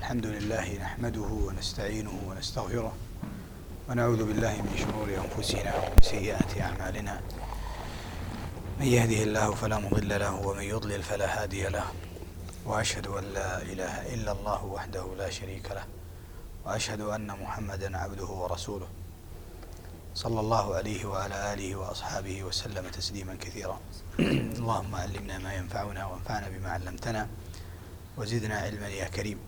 الحمد لله نحمده ونستعينه ونستغفره ونعوذ بالله من شرور أنفسنا ومن سيئات أعمالنا. من يهده الله فلا مضل له ومن يضلل فلا هادي له، وأشهد أن لا إله إلا الله وحده لا شريك له، وأشهد أن محمدا عبده ورسوله صلى الله عليه وعلى آله وأصحابه وسلم تسليما كثيرا. اللهم علمنا ما ينفعنا وانفعنا بما علمتنا وزدنا علما يا كريم.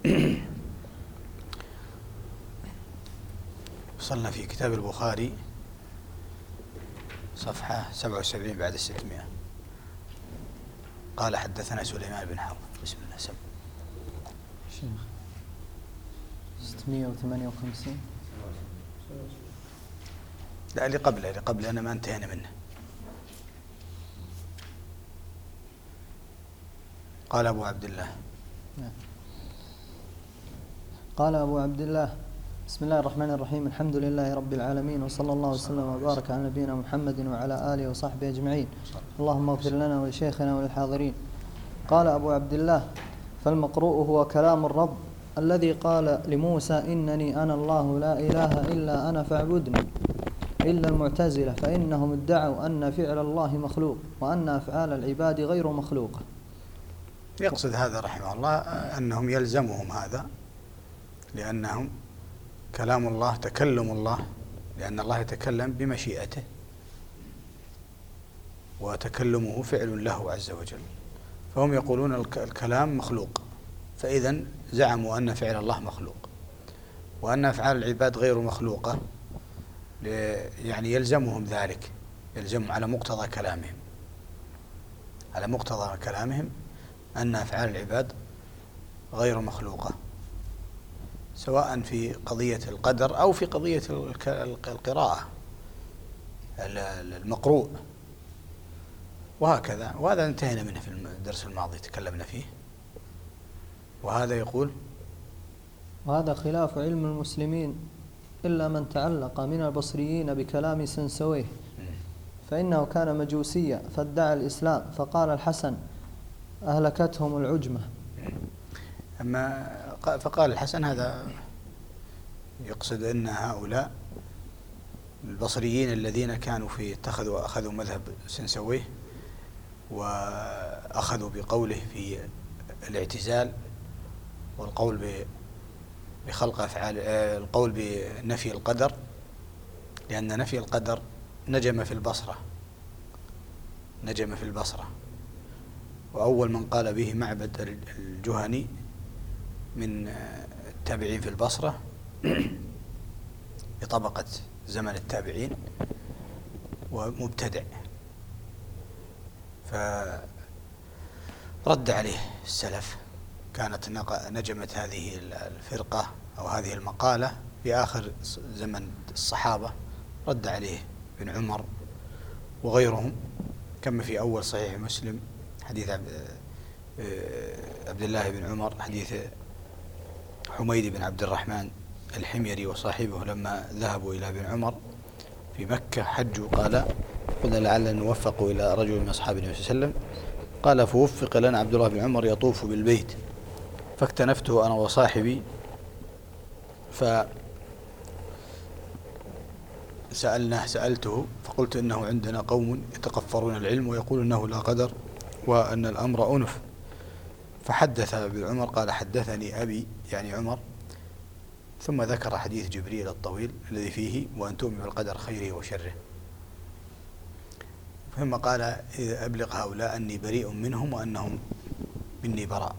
وصلنا في كتاب البخاري صفحة 77 بعد 600. قال حدثنا سليمان بن حرب. بسم الله. سم شيخ 658. لا، اللي قبله أنا ما انتهينا منه. قال أبو عبد الله. قال أبو عبد الله: بسم الله الرحمن الرحيم، الحمد لله رب العالمين، وصلى الله وسلم وبارك على نبينا محمد وعلى آله وصحبه أجمعين. اللهم اغفر لنا ولشيخنا وللحاضرين. قال أبو عبد الله: فالمقروء هو كلام الرب الذي قال لموسى: إنني أنا الله لا إله إلا أنا فاعبدني، إلا المعتزلة فإنهم ادعوا أن فعل الله مخلوق وأن أفعال العباد غير مخلوقة. يقصد هذا رحمه الله أنهم يلزمهم هذا، لأنهم كلام الله تكلم الله، لأن الله يتكلم بمشيئته وتكلمه فعل له عز وجل، فهم يقولون الكلام مخلوق، فإذا زعموا أن فعل الله مخلوق وأن أفعال العباد غير مخلوقة، يعني يلزمهم ذلك، يلزمهم على مقتضى كلامهم أن أفعال العباد غير مخلوقة، سواء في قضية القدر أو في قضية القراءة المقروء وهكذا. وهذا انتهينا منه في الدرس الماضي، تكلمنا فيه. وهذا يقول: وهذا خلاف علم المسلمين إلا من تعلق من البصريين بكلام سنسويه، فإنه كان مجوسيا فادعى الإسلام، فقال الحسن: أهلكتهم العجمة. فقال الحسن هذا يقصد أن هؤلاء البصريين الذين كانوا أخذوا مذهب سنسويه وأخذوا بقوله في الاعتزال والقول بخلق أفعال، القول بنفي القدر، لأن نفي القدر نجم في البصرة، وأول من قال به معبد الجهني من التابعين في البصرة بطبقة زمن التابعين ومبتدع، فرد عليه السلف. كانت نجمت هذه الفرقة أو هذه المقالة في آخر زمن الصحابة، رد عليه ابن عمر وغيرهم، كما في أول صحيح مسلم حديث عبد الله بن عمر، حديث حميد بن عبد الرحمن الحميري وصاحبه لما ذهبوا إلى ابن عمر في مكة حجوا، قلنا لعلنا نوفق إلى رجل من أصحاب النبي صلى الله عليه وسلم، قال: فوفق لنا عبد الله بن عمر يطوف بالبيت، فاكتنفته أنا وصاحبي، سألته فقلت: إنه عندنا قوم يتقفرون العلم ويقول إنه لا قدر وأن الأمر أنف. فحدث ابن عمر قال: حدثني أبي، يعني عمر، ثم ذكر حديث جبريل الطويل الذي فيه: وأن تؤمن بالقدر خيره وشره. ثم قال: أبلغ هؤلاء أني بريء منهم وأنهم مني براء.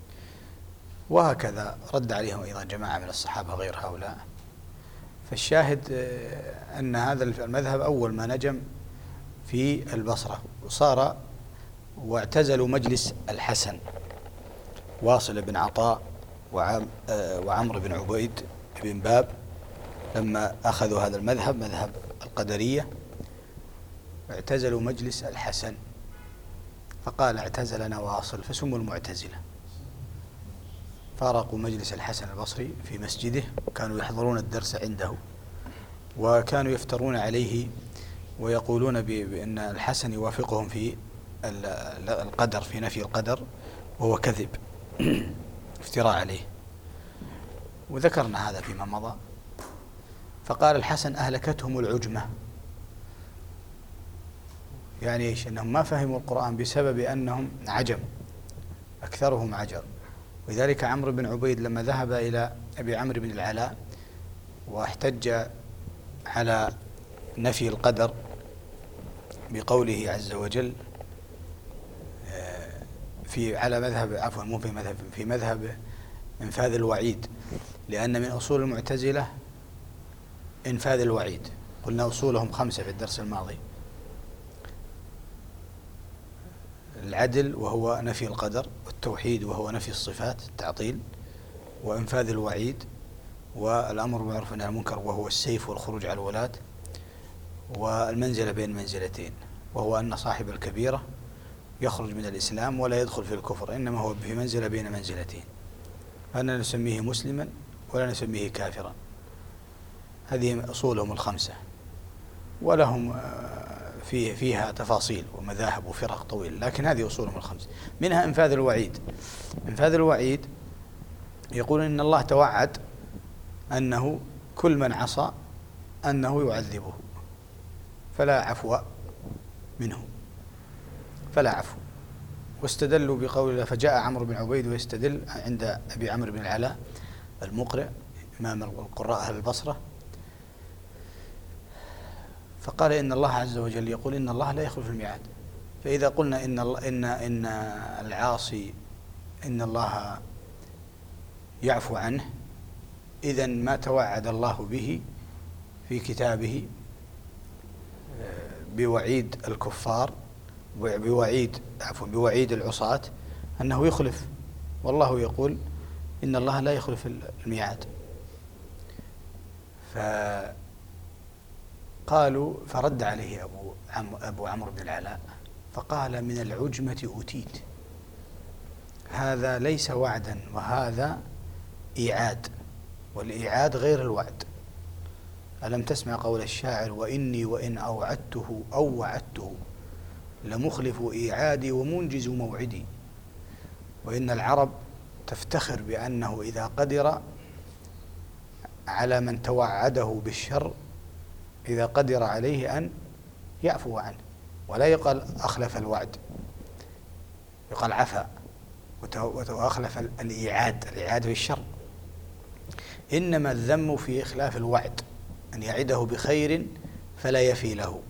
وهكذا رد عليهم أيضا جماعة من الصحابة غير هؤلاء. فالشاهد أن هذا المذهب أول ما نجم في البصرة، واعتزلوا مجلس الحسن، واصل بن عطاء وعمر بن عبيد بن باب، لما أخذوا هذا المذهب، مذهب القدرية، اعتزلوا مجلس الحسن، فقال: اعتزلنا واصل، فسموا المعتزلة. فارقوا مجلس الحسن البصري في مسجده، وكانوا يحضرون الدرس عنده، وكانوا يفترون عليه ويقولون بأن الحسن يوافقهم في القدر، في نفي القدر، وهو كذب افتراء عليه. وذكرنا هذا فيما مضى. فقال الحسن أهلكتهم العجمة، يعني إيش؟ أنهم ما فهموا القرآن بسبب أنهم عجم، أكثرهم عجم. ولذلك عمرو بن عبيد لما ذهب إلى أبي عمرو بن العلاء واحتج على نفي القدر بقوله عز وجل على مذهب، عفوا مو في مذهب، في مذهب إنفاذ الوعيد، لأن من أصول المعتزلة إنفاذ الوعيد. قلنا أصولهم 5 في الدرس الماضي: العدل وهو نفي القدر، والتوحيد وهو نفي الصفات التعطيل، وإنفاذ الوعيد، والأمر بالمعروف والنهي عن المنكر وهو السيف والخروج على الولاة، والمنزلة بين منزلتين وهو أن صاحب الكبيرة يخرج من الإسلام ولا يدخل في الكفر، إنما هو في منزلة بين منزلتين، أننا نسميه مسلما ولا نسميه كافرا. هذه أصولهم 5، ولهم فيها تفاصيل ومذاهب وفرق طويل، لكن هذه أصولهم 5. منها إنفاذ الوعيد. إنفاذ الوعيد يقول إن الله توعد أنه كل من عصى أنه يعذبه، فلا عفو منه، فلا عفو. واستدلوا بقول الله: فجاء عمرو بن عبيد ويستدل عند أبي عمرو بن العلاء المقرئ إمام القراء أهل البصرة، فقال إن الله عز وجل يقول إن الله لا يخلف الميعاد. فإذا قلنا إن العاصي إن الله يعفو عنه، إذن ما توعد الله به في كتابه بوعيد الكفار، بوعيد العصاة أنه يخلف، والله يقول إن الله لا يخلف الميعاد. فقالوا، فرد عليه أبو عمرو بن العلاء فقال: من العجمة أتيت، هذا ليس وعدا وهذا إيعاد، والإيعاد غير الوعد. ألم تسمع قول الشاعر: وإني وإن أوعدته أو وعدته لمخلف إيعادي ومنجز موعدي. وإن العرب تفتخر بأنه إذا قدر على من توعده بالشر، إذا قدر عليه أن يعفو عنه، ولا يقال أخلف الوعد، يقال عفا، وأخلف الإيعاد في الشر. إنما الذم في إخلاف الوعد، أن يعده بخير فلا يفي له.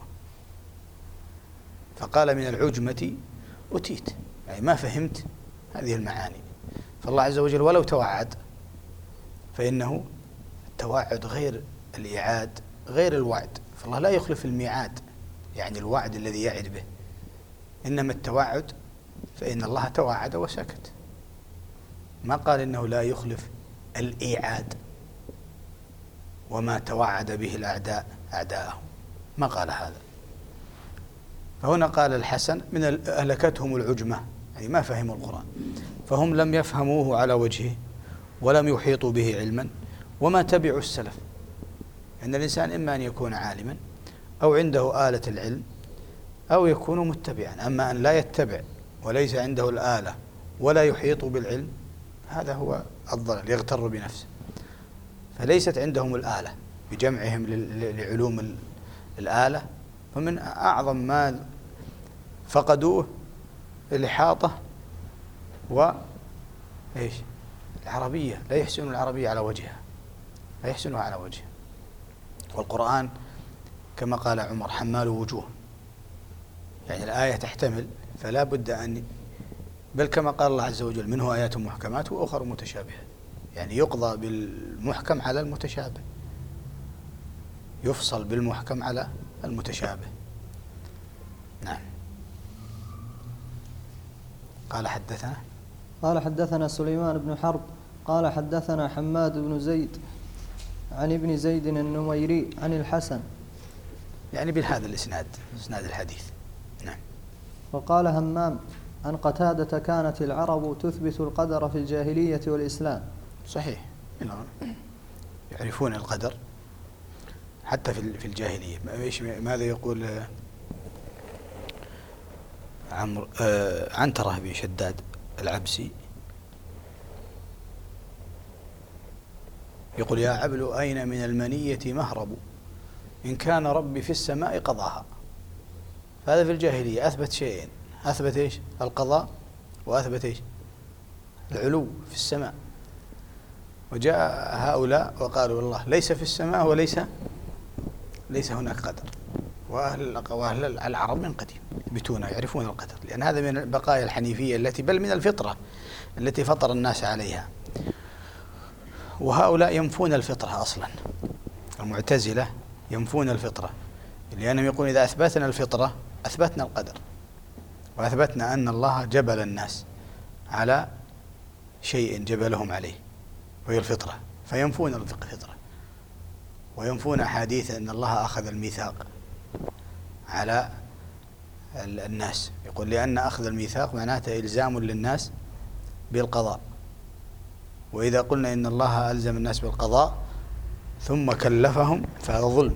فقال: من العجمة أتيت، يعني ما فهمت هذه المعاني. فالله عز وجل ولو توعد فإنه التوعد غير الإيعاد، غير الوعد، فالله لا يخلف الميعاد، يعني الوعد الذي يعد به. إنما التوعد فإن الله توعد وسكت، ما قال إنه لا يخلف الإيعاد وما توعد به الأعداء أعداءه، ما قال هذا. فهنا قال الحسن: من أهلكتهم العجمة، يعني ما فهموا القرآن، فهم لم يفهموه على وجهه ولم يحيطوا به علما وما تبعوا السلف. أن الإنسان إما أن يكون عالما أو عنده آلة العلم أو يكون متبعا، أما أن لا يتبع وليس عنده الآلة ولا يحيط بالعلم، هذا هو الضلال، يغتر بنفسه. فليست عندهم الآلة بجمعهم لعلوم الآلة، فمن أعظم ما فقدوه الإحاطة وإيش العربية، لا يحسنون العربية على وجهها، لا يحسنها على وجهها. والقرآن كما قال عمر: حمال وجوه، يعني الآية تحتمل، فلا بد أن، بل كما قال الله عز وجل: منه آيات محكمات وأخر متشابهات، يعني يقضى بالمحكم على المتشابه، يفصل بالمحكم على المتشابه. نعم. قال حدثنا سليمان بن حرب قال حدثنا حماد بن زيد عن ابن زيد النميري عن الحسن، يعني بهذا الإسناد، إسناد الحديث. نعم. وقال همام عن قتادة: كانت العرب تثبت القدر في الجاهلية والإسلام. صحيح، يعرفون القدر حتى في الجاهلية. ماذا يقول عنترة بن شداد العبسي: يقول يا عبل أين من المنية مهرب إن كان ربي في السماء قضاها. فهذا في الجاهلية أثبت شيئين، أثبت إيش؟ القضاء، وأثبت إيش؟ العلو في السماء. وجاء هؤلاء وقالوا والله ليس في السماء ليس هناك قدر. وأهل العرب من قديم يثبتون يعرفون القدر، لأن هذا من بقايا الحنيفية التي بل من الفطرة التي فطر الناس عليها. وهؤلاء ينفون الفطرة أصلا، المعتزلة ينفون الفطرة، لأنهم يقولون إذا أثبتنا الفطرة أثبتنا القدر، وأثبتنا أن الله جبل الناس على شيء جبلهم عليه وهي الفطرة، فينفون الفطرة وينفون أحاديث أن الله أخذ الميثاق على الناس. يقول لأن أخذ الميثاق معناته إلزام للناس بالقضاء، وإذا قلنا إن الله ألزم الناس بالقضاء ثم كلفهم فهذا ظلم،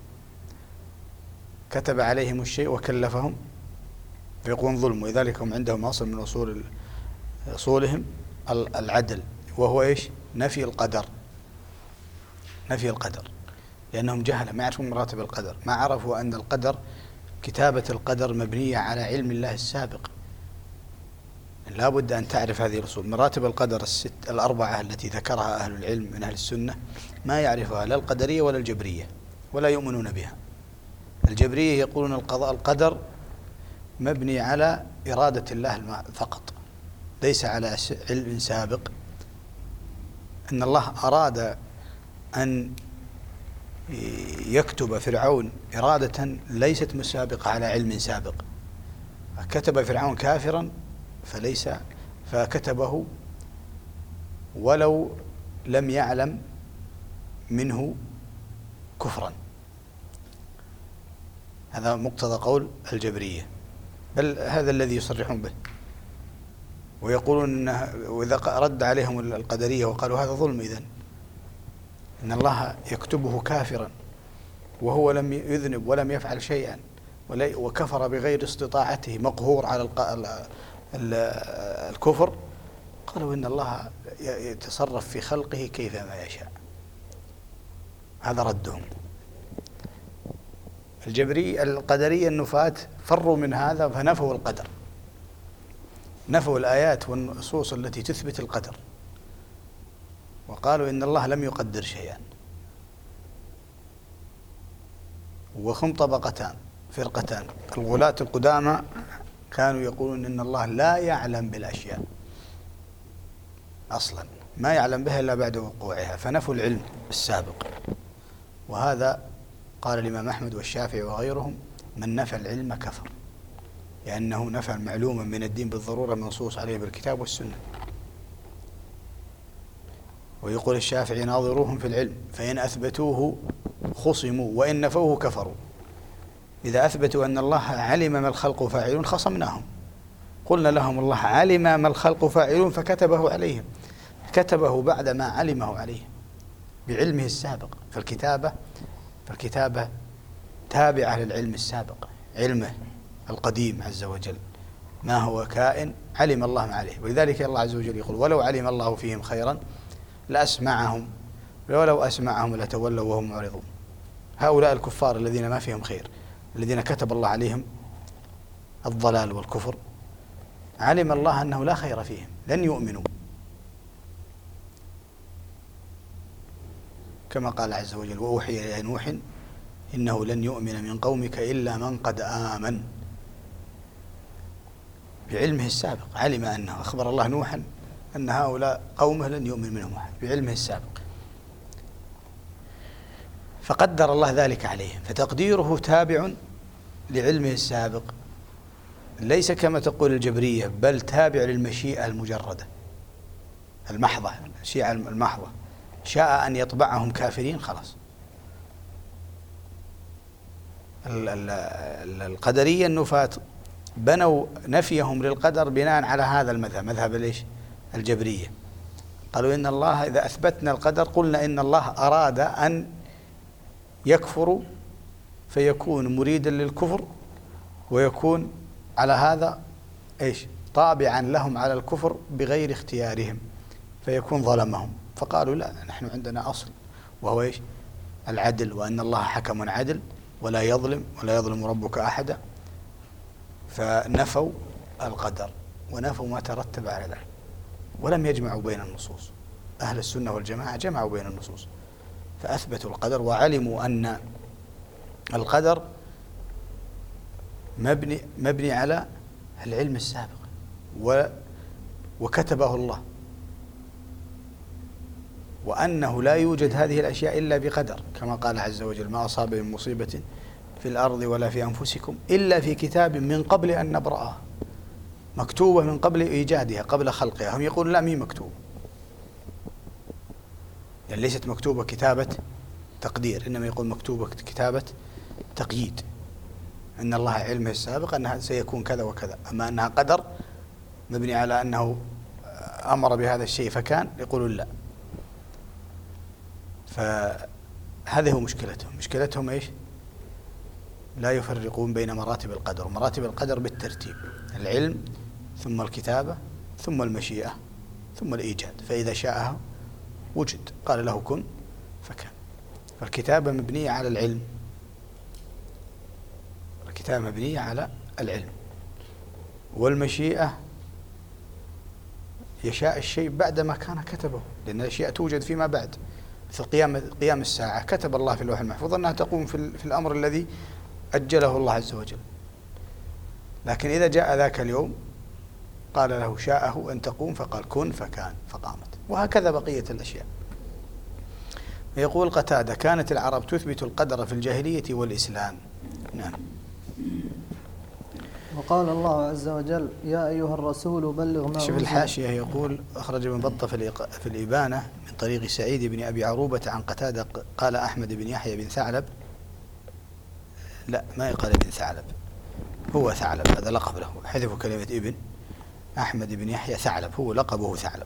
كتب عليهم الشيء وكلفهم فيكون ظلم. ولذلك هم عندهم أصل من أصولهم العدل، وهو إيش؟ نفي القدر، نفي القدر، لأنهم جهلة ما يعرفون مراتب القدر، ما عرفوا أن القدر كتابة القدر مبنية على علم الله السابق. لا بد أن تعرف هذه الأصول. مراتب القدر الأربعة التي ذكرها أهل العلم من أهل السنة ما يعرفها لا القدرية ولا الجبرية، ولا يؤمنون بها. الجبرية يقولون القدر مبني على إرادة الله فقط، ليس على علم سابق. أن الله أراد أن يكتب فرعون إرادة ليست مسابقة على علم سابق، كتب فرعون كافرا فكتبه ولو لم يعلم منه كفرا. هذا مقتضى قول الجبرية، بل هذا الذي يصرحون به. ويقولون وإذا رد عليهم القدرية وقالوا هذا ظلم، إذن إن الله يكتبه كافرا وهو لم يذنب ولم يفعل شيئا وكفر بغير استطاعته مقهور على الكفر، قالوا إن الله يتصرف في خلقه كيفما يشاء. هذا ردهم. القدرية النفاة فروا من هذا فنفوا القدر، نفوا الآيات والنصوص التي تثبت القدر، وقالوا إن الله لم يقدر شيئا. وهم طبقتان، فرقتان. الغلاة القدامى كانوا يقولون إن الله لا يعلم بالأشياء أصلا، ما يعلم بها إلا بعد وقوعها، فنفوا العلم السابق. وهذا قال الإمام أحمد والشافعي وغيرهم من نفى العلم كفر، لأنه نفى معلوما من الدين بالضرورة منصوص عليه بالكتاب والسنة. ويقول الشافعي ناظروهم في العلم فإن أثبتوه خصموا وإن نفوه كفروا. إذا أثبتوا أن الله علم ما الخلق فاعلون خصمناهم، قلنا لهم الله علم ما الخلق فاعلون فكتبه عليهم، كتبه بعد ما علمه عليهم بعلمه السابق. فالكتابة تابعة للعلم السابق، علمه القديم عز وجل، ما هو كائن علم الله ما عليه. ولذلك الله عز وجل يقول ولو علم الله فيهم خيرا لأسمعهم ولو أسمعهم لتولوا وهم معرضون. هؤلاء الكفار الذين ما فيهم خير، الذين كتب الله عليهم الضلال والكفر، علم الله أنه لا خير فيهم، لن يؤمنوا، كما قال عز وجل وأوحي إلى نوح إنه لن يؤمن من قومك إلا من قد آمن. بعلمه السابق علم أنه، أخبر الله نوحا أن هؤلاء قومه لن يؤمن منهم أحد بعلمه السابق، فقدر الله ذلك عليهم، فتقديره تابع لعلمه السابق، ليس كما تقول الجبرية، بل تابع للمشيئة المجردة المحضة، المشيئة المحضة. شاء أن يطبعهم كافرين خلاص. القدرية النفاة بنوا نفيهم للقدر بناء على هذا المذهب، مذهب ليش؟ الجبرية. قالوا إن الله إذا أثبتنا القدر قلنا إن الله أراد أن يكفروا فيكون مريدا للكفر، ويكون على هذا إيش؟ طابعا لهم على الكفر بغير اختيارهم، فيكون ظلمهم، فقالوا لا، نحن عندنا أصل وهو إيش؟ العدل، وأن الله حكم عدل ولا يظلم ربك أحدا. فنفوا القدر ونفوا ما ترتب على ذلك، ولم يجمعوا بين النصوص. أهل السنة والجماعة جمعوا بين النصوص فأثبتوا القدر، وعلموا أن القدر مبني على العلم السابق وكتبه الله، وأنه لا يوجد هذه الأشياء إلا بقدر، كما قال عز وجل: ما أصاب من مصيبة في الأرض ولا في أنفسكم إلا في كتاب من قبل أن نبرأها. مكتوبة من قبل إيجادها، قبل خلقها. هم يقولون لا، مين مكتوبة؟ يعني ليست مكتوبة كتابة تقدير، إنما يقول مكتوبة كتابة تقييد، أن الله علمه السابق أنها سيكون كذا وكذا. أما أنها قدر مبني على أنه أمر بهذا الشيء فكان، يقولون لا. فهذه هو مشكلتهم إيش؟ لا يفرقون بين مراتب القدر. مراتب القدر بالترتيب: العلم، ثم الكتابة، ثم المشيئة، ثم الإيجاد. فإذا شاءها وجد، قال له كن فكان. فالكتابة مبنية على العلم، والمشيئة يشاء الشيء بعدما كان كتبه، لأن الأشياء توجد فيما بعد، مثل قيام الساعة كتب الله في اللوح المحفوظ أنها تقوم في الأمر الذي أجله الله عز وجل، لكن إذا جاء ذاك اليوم قال له شاءه أن تقوم، فقال كن فكان فقامت. وهكذا بقية الأشياء. يقول قتادة: كانت العرب تثبت القدر في الجاهلية والإسلام. نعم. وقال الله عز وجل: يا أيها الرسول بلغ ما شوف الحاشية، يقول: أخرج ابن بطة في الإبانة من طريق سعيد بن أبي عروبة عن قتادة قال أحمد بن يحيى بن ثعلب. لا، ما يقال ابن ثعلب، هو ثعلب، هذا لقب له، حذفوا كلمة ابن. أحمد بن يحيى ثعلب، هو لقبه ثعلب.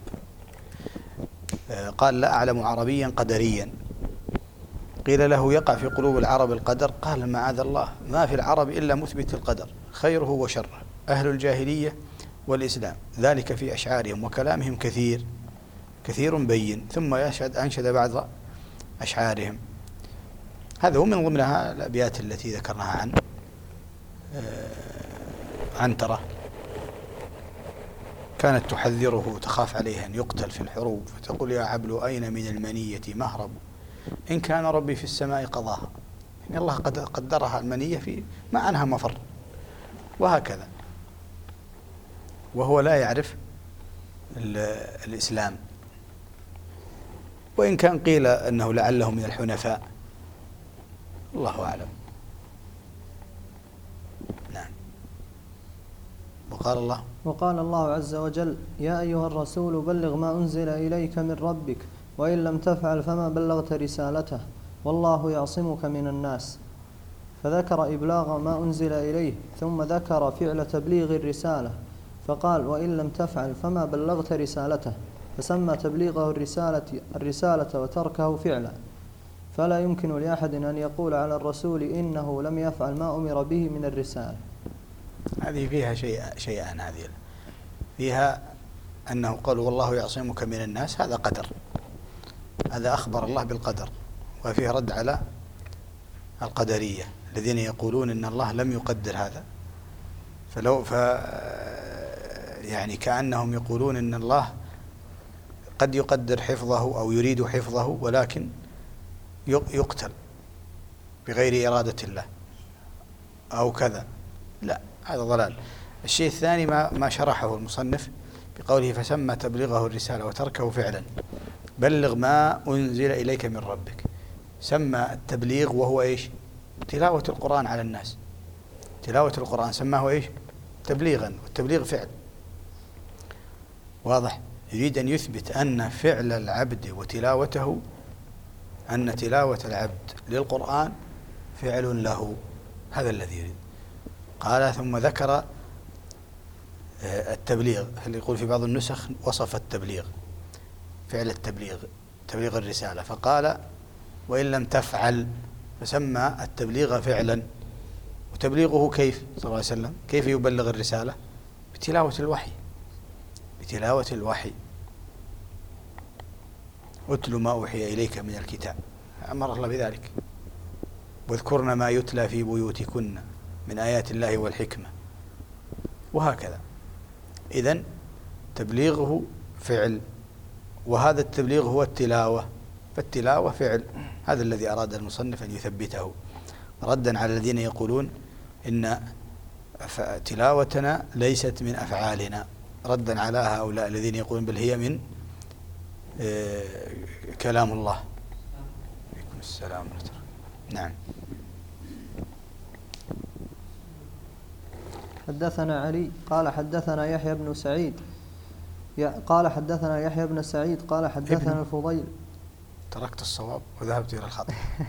قال: لا أعلم عربيا قدريا. قيل له: يقع في قلوب العرب القدر؟ قال: معاذ الله، ما في العرب إلا مثبت القدر، خيره وشره، أهل الجاهلية والإسلام، ذلك في أشعارهم وكلامهم كثير بين. ثم أنشد بعض أشعارهم. هذا هو من ضمنها الأبيات التي ذكرناها عن عنترة، كانت تحذره تخاف عليه أن يقتل في الحروب، فتقول: يا عبل أين من المنية مهرب، إن كان ربي في السماء قضاها. إن الله قد قدرها المنية في ما عنها مفر. وهكذا، وهو لا يعرف الإسلام، وإن كان قيل أنه لعله من الحنفاء، الله أعلم. نعم. وقال الله عز وجل: يا أيها الرسول بلغ ما أنزل إليك من ربك وإن لم تفعل فما بلغت رسالته والله يعصمك من الناس. فذكر إبلاغ ما أنزل إليه، ثم ذكر فعل تبليغ الرسالة، فقال: وإن لم تفعل فما بلغت رسالته، فسمى تبليغه الرسالة وتركه فعلا. فلا يمكن لأحد أن يقول على الرسول إنه لم يفعل ما أمر به من الرسالة. هذه فيها شيئان. هذه فيها أنه قال: والله يعصمك من الناس، هذا قدر، هذا أخبر الله بالقدر، وفيه رد على القدرية الذين يقولون إن الله لم يقدر هذا. يعني كأنهم يقولون إن الله قد يقدر حفظه أو يريد حفظه، ولكن يقتل بغير إرادة الله أو كذا. لا، هذا ضلال. الشيء الثاني ما شرحه المصنف بقوله: فسمى تبليغه الرسالة وتركه فعلا. بلغ ما أنزل إليك من ربك، سمى التبليغ وهو إيش؟ تلاوة القرآن على الناس. تلاوة القرآن سماه إيش؟ تبليغا، والتبليغ فعل واضح. يريد أن يثبت أن فعل العبد وتلاوته، أن تلاوة العبد للقرآن فعل له، هذا الذي يريد. قال: ثم ذكر التبليغ، اللي يقول في بعض النسخ وصف التبليغ، فعل التبليغ، تبليغ الرسالة، فقال: وإن لم تفعل، فسمى التبليغ فعلا. وتبليغه كيف صلى الله عليه وسلم؟ كيف يبلغ الرسالة؟ بتلاوة الوحي، بتلاوة الوحي. اتل ما أوحي إليك من الكتاب، أمر الله بذلك، واذكرن ما يتلى في بيوتكن من آيات الله والحكمة، وهكذا. إذن تبليغه فعل، وهذا التبليغ هو التلاوة، فالتلاوة فعل. هذا الذي أراد المصنف أن يثبته، ردا على الذين يقولون إن تلاوتنا ليست من أفعالنا، ردا على هؤلاء الذين يقولون بل هي من كلام الله. عليكم السلام ورحمة الله. نعم. حدثنا علي قال حدثنا يحيى بن سعيد قال حدثنا يحيى بن سعيد قال حدثنا الفضيل. تركت الصواب وذهبت إلى الخطأ.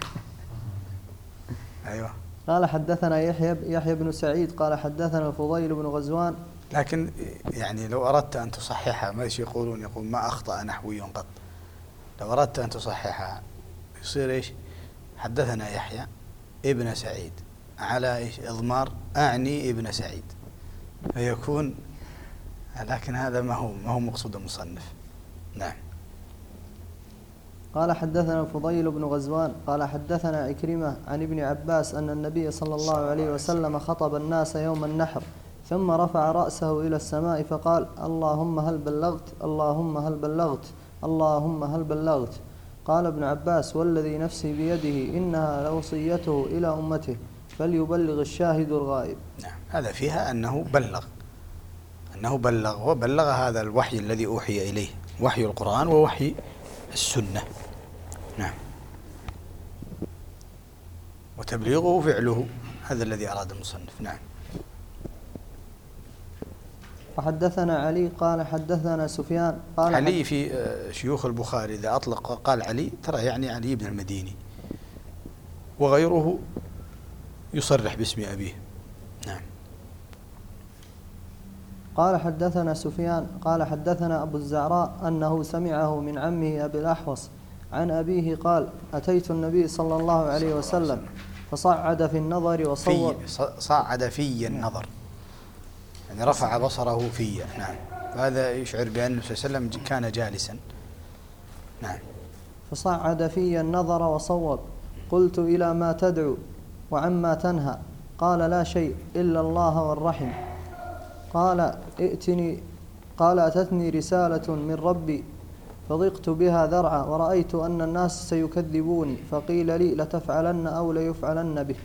أيوة. قال حدثنا يحيى بن سعيد قال حدثنا الفضيل بن غزوان. لكن يعني لو أردت أن تصححها، ما يقول ما أخطأ نحوي قط، لو أردت أن تصححها يصير إيش؟ حدثنا يحيى ابن سعيد على إيش؟ إضمار أعني ابن سعيد، فيكون، لكن هذا ما هو مقصود المصنف. نعم. قال حدثنا الفضيل بن غزوان قال حدثنا عكرمة عن ابن عباس أن النبي صلى الله عليه وسلم خطب الناس يوم النحر ثم رفع رأسه إلى السماء فقال: اللهم هل بلغت؟ اللهم هل بلغت؟ اللهم هل بلغت؟ قال ابن عباس: والذي نفسي بيده إنها لوصيته إلى أمته فليبلغ الشاهد الغائب. نعم. هذا فيها أنه بلغ وبلغ هذا الوحي الذي أوحي إليه، وحي القرآن ووحي السنة. نعم. وتبليغه فعله، هذا الذي أراد المصنف. نعم. وحدثنا علي قال حدثنا سفيان قال علي في شيوخ البخاري إذا أطلق قال علي ترى يعني علي بن المديني، وغيره يصرح باسم أبيه. نعم. قال حدثنا سفيان قال حدثنا أبو الزعراء أنه سمعه من عمه أبي الأحوص عن أبيه قال: أتيت النبي صلى الله عليه وسلم فصعد في النظر وصور. صعد في النظر يعني رفع بصره في. نعم. هذا يشعر بأن النبي صلى الله عليه وسلم كان جالسا. نعم. فصعد في النظر وصوب. قلت: إلى ما تدعو وعما تنهى؟ قال: لا شيء إلا الله والرحم. قال: أتتني رسالة من ربي فضقت بها ذرعا ورأيت أن الناس سيكذبوني فقيل لي: لتفعلن أو ليفعلن بك.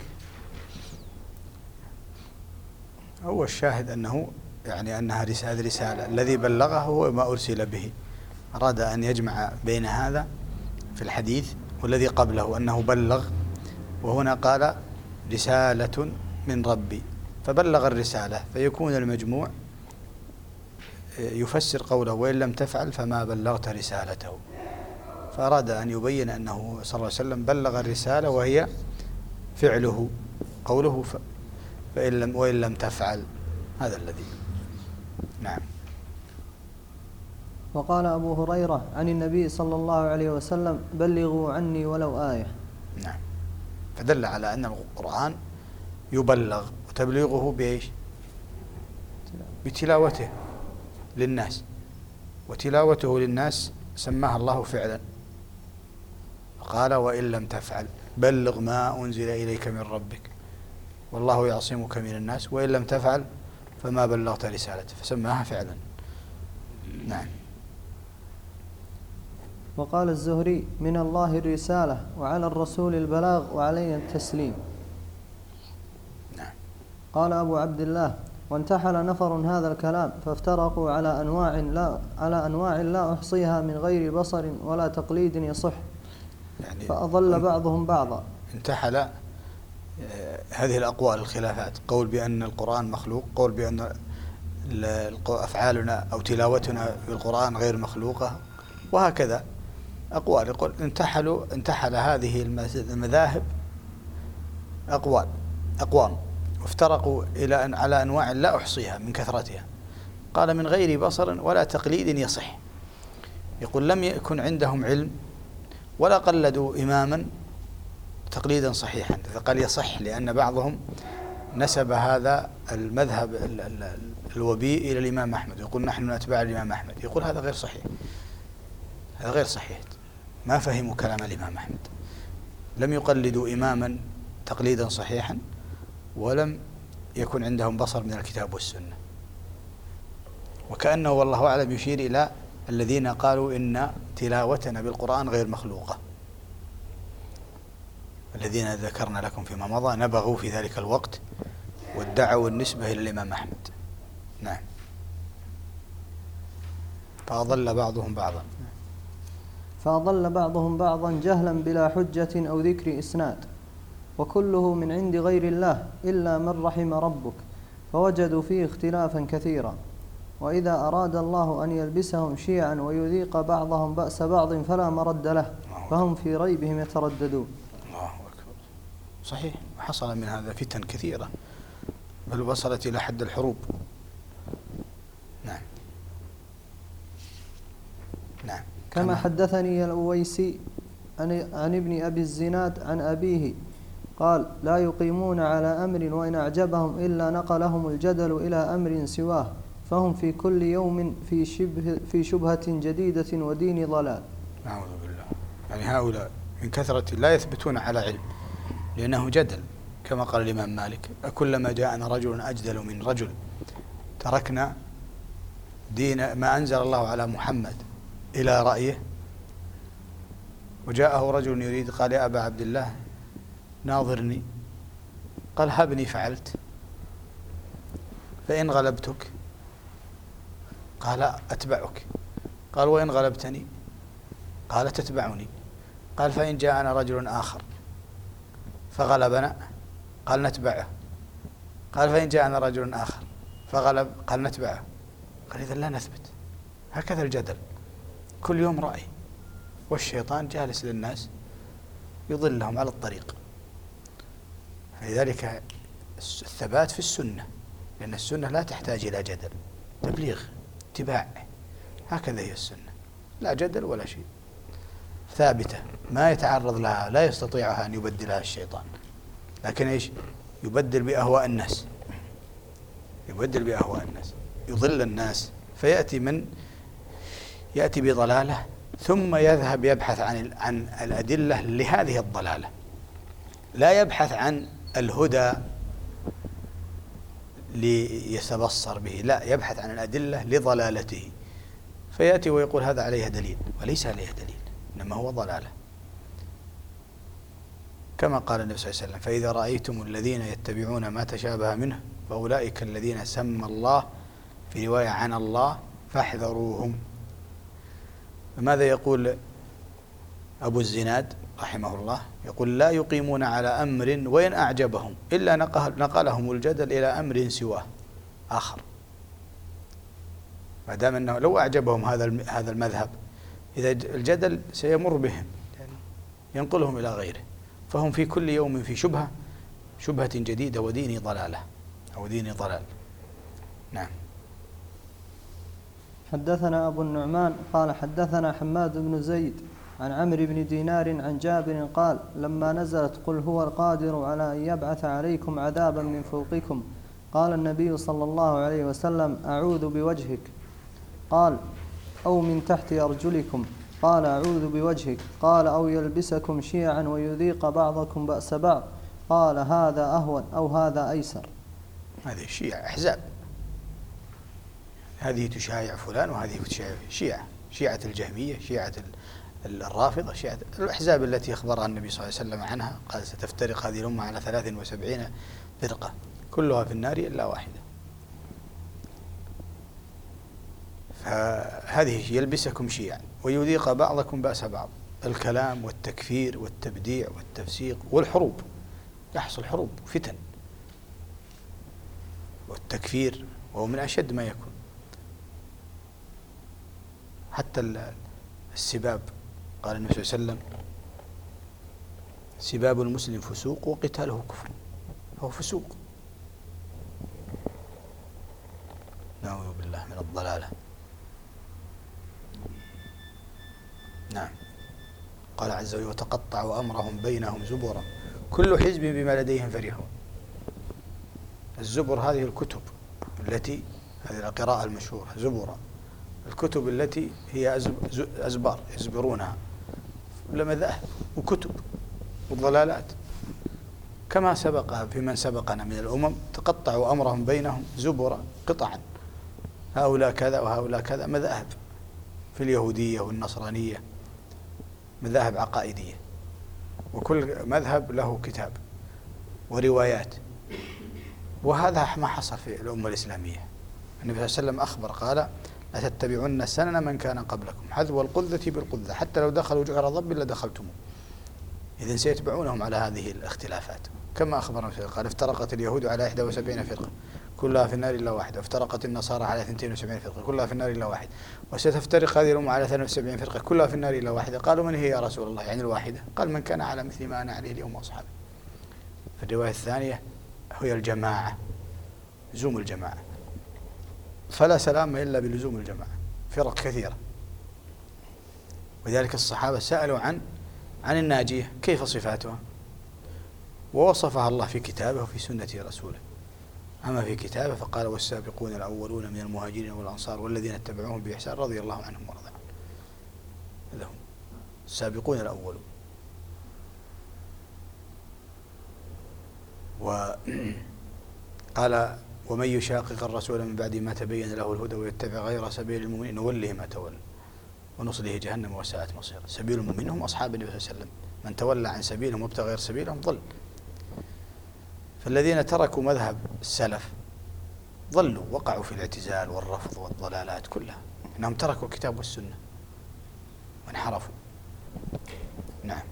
هو الشاهد أنه يعني أنها هذه رسالة، الذي بلغه هو ما أرسل به، أراد أن يجمع بين هذا في الحديث والذي قبله أنه بلغ، وهنا قال رسالة من ربي، فبلغ الرسالة، فيكون المجموع يفسر قوله: وإن لم تفعل فما بلغت رسالته. فأراد أن يبين أنه صلى الله عليه وسلم بلغ الرسالة وهي فعله، قوله وإن لم تفعل، هذا الذي. نعم. وقال أبو هريرة عن النبي صلى الله عليه وسلم: بلغوا عني ولو آية. نعم. فدل على أن القرآن يبلغ، وتبليغه بإيش؟ بتلاوته للناس، وتلاوته للناس سماها الله فعلا، قال: وإن لم تفعل بلغ ما أنزل إليك من ربك والله يعصمك من الناس، وإن لم تفعل فما بلغت رسالته، فسماها فعلا. نعم. وقال الزهري: من الله الرسالة وعلى الرسول البلاغ وعلينا التسليم. نعم. قال أبو عبد الله: وانتحل نفر هذا الكلام فافترقوا على أنواع لا أحصيها من غير بصر ولا تقليد يصح، يعني فأضل بعضهم بعضا. انتحل هذه الأقوال الخلافات، قول بأن القرآن مخلوق، قول بأن أفعالنا أو تلاوتنا بالقرآن غير مخلوقة، وهكذا أقوال. يقول انتحل هذه المذاهب أقوام وافترقوا على أنواع لا أحصيها من كثرتها. قال: من غير بصر ولا تقليد يصح. يقول: لم يكن عندهم علم ولا قلدوا إماما تقليدا صحيحا. فقال يصح لأن بعضهم نسب هذا المذهب الوبيء إلى الإمام أحمد، يقول: نحن أتباع الإمام أحمد. يقول: هذا غير صحيح، هذا غير صحيح. ما فهموا كلام الإمام أحمد، لم يقلدوا إماما تقليدا صحيحا، ولم يكن عندهم بصر من الكتاب والسنة. وكأنه والله أعلم يشير إلى الذين قالوا إن تلاوتنا بالقرآن غير مخلوقة، الذين ذكرنا لكم فيما مضى نبغوا في ذلك الوقت وادعوا النسبة إلى الإمام أحمد. نعم. فأضل بعضهم بعضا. فأضل بعضهم بعضا جهلا بلا حجة أو ذكر إسناد، وكله من عند غير الله إلا من رحم ربك، فوجدوا فيه اختلافا كثيرا. وإذا أراد الله أن يلبسهم شيعا ويذيق بعضهم بأس بعض فلا مرد له، فهم في ريبهم يترددون. الله أكبر. صحيح، حصل من هذا فتن كثيرة، بل وصلت إلى حد الحروب. نعم. نعم. كما حدثني الأويسي عن ابن أبي الزناد عن أبيه قال: لا يقيمون على أمر وإن أعجبهم إلا نقلهم الجدل إلى أمر سواه، فهم في كل يوم في شبهة جديدة ودين ضلال. أعوذ بالله. يعني هؤلاء من كثرة لا يثبتون على علم، لأنه جدل، كما قال الإمام مالك: أكلما جاءنا رجل أجدل من رجل تركنا دين ما أنزل الله على محمد إلى رأيه. وجاءه رجل يريد، قال: يا أبا عبد الله ناظرني، قال: هبني فعلت، فإن غلبتك، قال: أتبعك، قال: وإن غلبتني، قال: تتبعني، قال: فإن جاءنا رجل آخر فغلبنا، قال: نتبعه، قال: فإن جاءنا رجل آخر فغلب، قال: نتبعه، قال: إذن لا نثبت. هكذا الجدل، كل يوم رأي، والشيطان جالس للناس يضلهم على الطريق. فلذلك الثبات في السنة، لأن السنة لا تحتاج إلى جدل، تبليغ، اتباع، هكذا هي السنة، لا جدل ولا شيء، ثابتة ما يتعرض لها، لا يستطيعها أن يبدلها الشيطان، لكن إيش؟ يبدل بأهواء الناس، يبدل بأهواء الناس، يضل الناس، فيأتي من يأتي بضلالة ثم يذهب يبحث عن الأدلة لهذه الضلالة، لا يبحث عن الهدى ليتبصر به، لا، يبحث عن الأدلة لضلالته، فيأتي ويقول هذا عليه دليل، وليس عليه دليل، إنما هو ضلالة. كما قال النبي صلى الله عليه وسلم: فإذا رأيتم الذين يتبعون ما تشابه منه فأولئك الذين سمى الله، في رواية عن الله، فاحذروهم. فماذا يقول أبو الزناد رحمه الله؟ يقول: لا يقيمون على أمر وإن أعجبهم إلا نقلهم الجدل إلى أمر سواه آخر. ما دام أنه لو أعجبهم هذا المذهب، إذا الجدل سيمر بهم، يعني ينقلهم إلى غيره، فهم في كل يوم في شبهة جديدة ودين ضلالة أو دين ضلال. نعم. حدثنا أبو النعمان قال: حدثنا حماد بن زيد عن عمرو بن دينار عن جابر قال: لما نزلت قل هو القادر على أن يبعث عليكم عذابا من فوقكم، قال النبي صلى الله عليه وسلم: أعوذ بوجهك. قال: أو من تحت أرجلكم؟ قال: أعوذ بوجهك. قال: أو يلبسكم شيعا ويذيق بعضكم بأس بعض؟ قال: هذا أهون أو هذا أيسر. هذه الشيعة أحزاب، هذه تشايع فلان وهذه تشايع شيعة الجهمية، شيعة الرافضة، شيعة الأحزاب التي أخبرها النبي صلى الله عليه وسلم عنها، قال: ستفترق هذه الأمة على 73 فرقة كلها في النار إلا واحدة. فهذه يلبسكم شيعا ويذيق بعضكم بأس بعض، الكلام والتكفير والتبديع والتفسيق والحروب، يحصل حروب فتن، والتكفير وهو من أشد ما يكون، حتى السباب، قال النبي صلى الله عليه وسلم: سباب المسلم فسوق وقتاله كفر، فهو فسوق. نعوذ بالله من الضلالة. نعم. قال عز وجل: وتقطعوا أمرهم بينهم زبرا كل حزب بما لديهم فرحون. الزبر هذه الكتب التي، هذه القراءة المشهورة، زبرا، الكتب التي هي أزبار يزبرونها، ولا مذاهب وكتب وضلالات، كما سبق في من سبقنا من الأمم تقطعوا أمرهم بينهم زبرا قطعا، هؤلاء كذا وهؤلاء كذا، مذاهب في اليهودية والنصرانية، مذاهب عقائدية، وكل مذهب له كتاب وروايات. وهذا ما حصل في الأمة الإسلامية. النبي صلى الله عليه وسلم أخبر قال: لتتبعن سنن من كان قبلكم حذو القذة بالقذة حتى لو دخلوا جحر ضب لدخلتموه. إذن سيتبعونهم على هذه الاختلافات، كما أخبرنا قال: افترقت اليهود على 71 فرقة كلها في النار إلا واحدة، وافترقت النصارى على 72 فرقة كلها في النار إلا واحدة، وستفترق هذه الأمة على 73 فرقة كلها في النار إلا واحدة. قالوا: من هي يا رسول الله؟ يعني الواحدة. قال: من كان على مثل ما أنا عليه اليوم وأصحابي. في الرواية الثانية هي الجماعة، لزوم الجماعة، فلا سلام إلا بلزوم الجماعة. فرق كثيرة، ولذلك الصحابة سألوا عن الناجية كيف صفاتها، ووصفها الله في كتابه وفي سنة رسوله. أما في كتابه فقال: والسابقون الأولون من المهاجرين والأنصار والذين اتبعوهم بإحسان رضي الله عنهم ورضوا عنهم. هذا هم السابقون الأولون. وقال: ومن يشاقق الرسول من بعد ما تبين له الهدى ويتبع غير سبيل المؤمنين نوله ما تولى ونصله جهنم وساءت مصيرا. سبيل المؤمنين هم أصحاب النبي صلى الله عليه وسلم، من تولى عن سبيلهم وابتغى غير سبيلهم ضل. فالذين تركوا مذهب السلف ضلوا، وقعوا في الاعتزال والرفض والضلالات كلها، إنهم تركوا الكتاب والسنة وانحرفوا. نعم.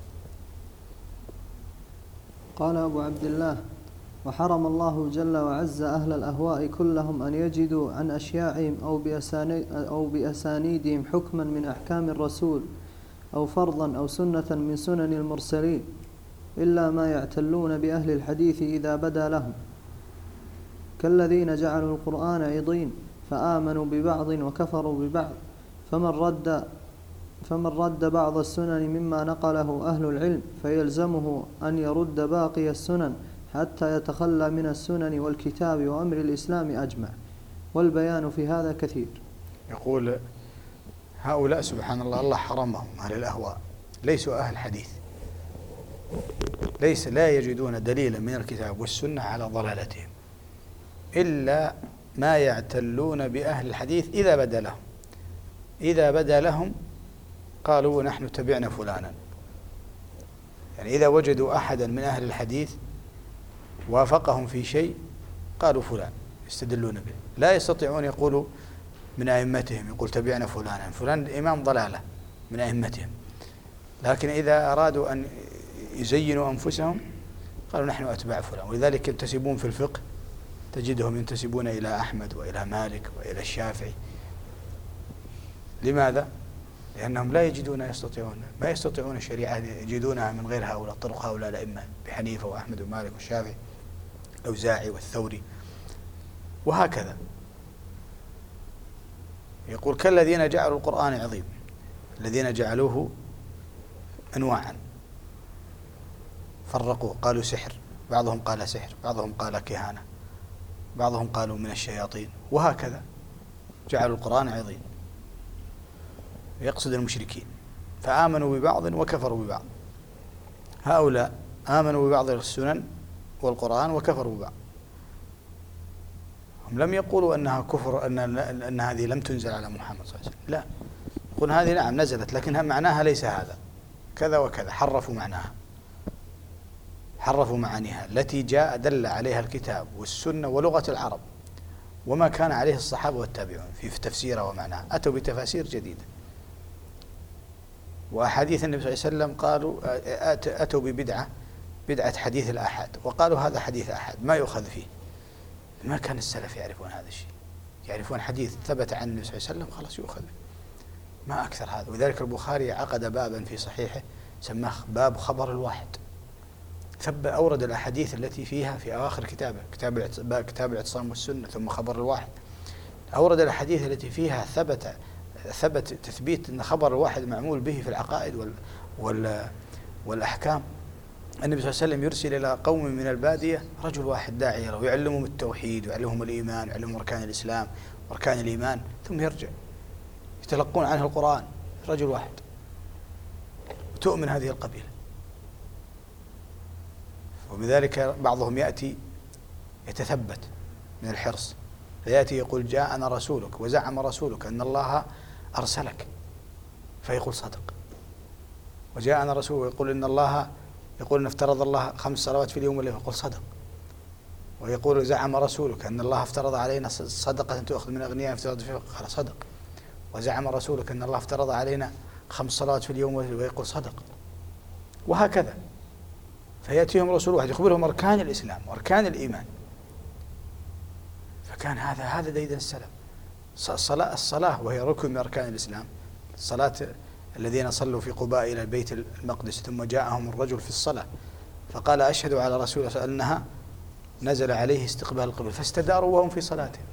قال أبو عبد الله: وحرم الله جل وعز أهل الأهواء كلهم أن يجدوا عن أشياعهم أو بأسانيدهم حكما من أحكام الرسول أو فرضا أو سنة من سنن المرسلين، إلا ما يعتلون بأهل الحديث إذا بدا لهم، كالذين جعلوا القرآن عضين فآمنوا ببعض وكفروا ببعض، فمن رد بعض السنن مما نقله أهل العلم فيلزمه أن يرد باقي السنن حتى يتخلى من السنن والكتاب وأمر الإسلام أجمع، والبيان في هذا كثير. يقول: هؤلاء سبحان الله الله حرمهم، أهل الأهواء ليسوا أهل حديث، لا يجدون دليلا من الكتاب والسنة على ضلالتهم إلا ما يعتلون بأهل الحديث إذا بدا لهم قالوا: نحن تبعنا فلانا. يعني إذا وجدوا أحدا من أهل الحديث وافقهم في شيء قالوا فلان، يستدلون به. لا يستطيعون يقولوا من أئمتهم يقول تبعنا فلانا، فلان إمام ضلالة من أئمتهم، لكن إذا أرادوا أن يزينوا أنفسهم قالوا نحن أتباع فلان. ولذلك ينتسبون في الفقه تجدهم ينتسبون إلى أحمد وإلى مالك وإلى الشافعي. لماذا؟ لأنهم لا يجدون ما يستطيعون الشريعة يجدونها من غير هؤلاء، طرق هؤلاء الأئمة بحنيفة وأحمد ومالك والشافعي الأوزاعي والثوري وهكذا. يقول: كالذين جعلوا القرآن عظيم، الذين جعلوه أنواعا، فرقوا، قالوا سحر، بعضهم قال سحر، بعضهم قال كهانة، بعضهم قالوا من الشياطين، وهكذا جعلوا القرآن عظيم. يقصد المشركين، فآمنوا ببعض وكفروا ببعض. هؤلاء آمنوا ببعض السنن والقرآن وكفروا ببعض. هم لم يقولوا أنها كفر، أن هذه لم تنزل على محمد صلى الله عليه وسلم، لا، يقول هذه نعم نزلت لكنها معناها ليس هذا، كذا وكذا، حرفوا معناها، حرفوا معانيها التي جاء دل عليها الكتاب والسنة ولغة العرب وما كان عليه الصحابة والتابعون في تفسيرها ومعناها، أتوا بتفاسير جديدة. وأحاديث النبي صلى الله عليه وسلم قالوا أتوا بدعة حديث الآحاد، وقالوا هذا حديث آحاد ما يؤخذ فيه. ما كان السلف يعرفون هذا الشيء، يعرفون حديث ثبت عن النبي صلى الله عليه وسلم خلاص يؤخذ به، ما أكثر هذا. وذلك البخاري عقد بابا في صحيحه سماه باب خبر الواحد، أورد الأحاديث التي فيها في أواخر كتابه، كتاب الاعتصام والسنة، ثم خبر الواحد، أورد الأحاديث التي فيها ثبت تثبيت أن خبر الواحد معمول به في العقائد والأحكام. النبي صلى الله عليه وسلم يرسل إلى قوم من البادية رجل واحد داعي له، يعلمهم التوحيد ويعلمهم الإيمان ويعلمهم أركان الإسلام وأركان الإيمان، ثم يرجع يتلقون عنه القرآن، رجل واحد. وتؤمن هذه القبيلة. ومن ذلك بعضهم يأتي يتثبت من الحرص، فيأتي يقول جاءنا رسولك وزعم رسولك أن الله أرسلك، فيقول صدق. وجاءنا رسولك يقول إن الله يقول إن افترض الله 5 صلوات في اليوم والليلة، يقول صدق. ويقول زعم رسولك أن الله افترض علينا صدقة تؤخذ من أغنياء افترض فيها، قال صدق. وزعم رسولك أن الله افترض علينا 5 صلوات في اليوم والليلة، ويقول صدق. وهكذا. فيأتيهم رسول واحد يخبرهم أركان الإسلام وأركان الإيمان. فكان هذا ديدن السلف. الصلاة وهي ركن من أركان الإسلام. الصلاة الذين صلوا في قباء إلى البيت المقدس ثم جاءهم الرجل في الصلاة فقال أشهد على رسول الله أنها نزل عليه استقبال القبلة، فاستداروا وهم في صلاتهم.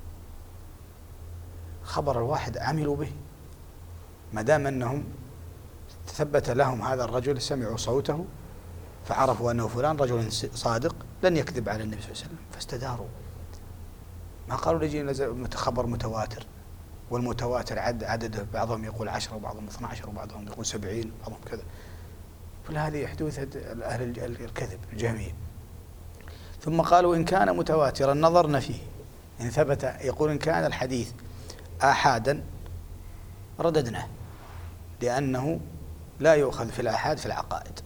خبر الواحد عملوا به، ما دام أنهم تثبت لهم هذا الرجل، سمعوا صوته فعرفوا أنه فلان رجل صادق لن يكذب على النبي صلى الله عليه وسلم، فاستداروا. ما قالوا لجي نزل خبر متواتر، والمتواتر عدده بعضهم يقول 10 وبعضهم 12 وبعضهم يقول 70 وبعضهم كذا. فهذه حدوث أهل الكذب الجهمية. ثم قالوا إن كان متواترا نظرنا فيه، إن ثبت يقول إن كان الحديث آحادا رددناه، لأنه لا يؤخذ في الآحاد في العقائد.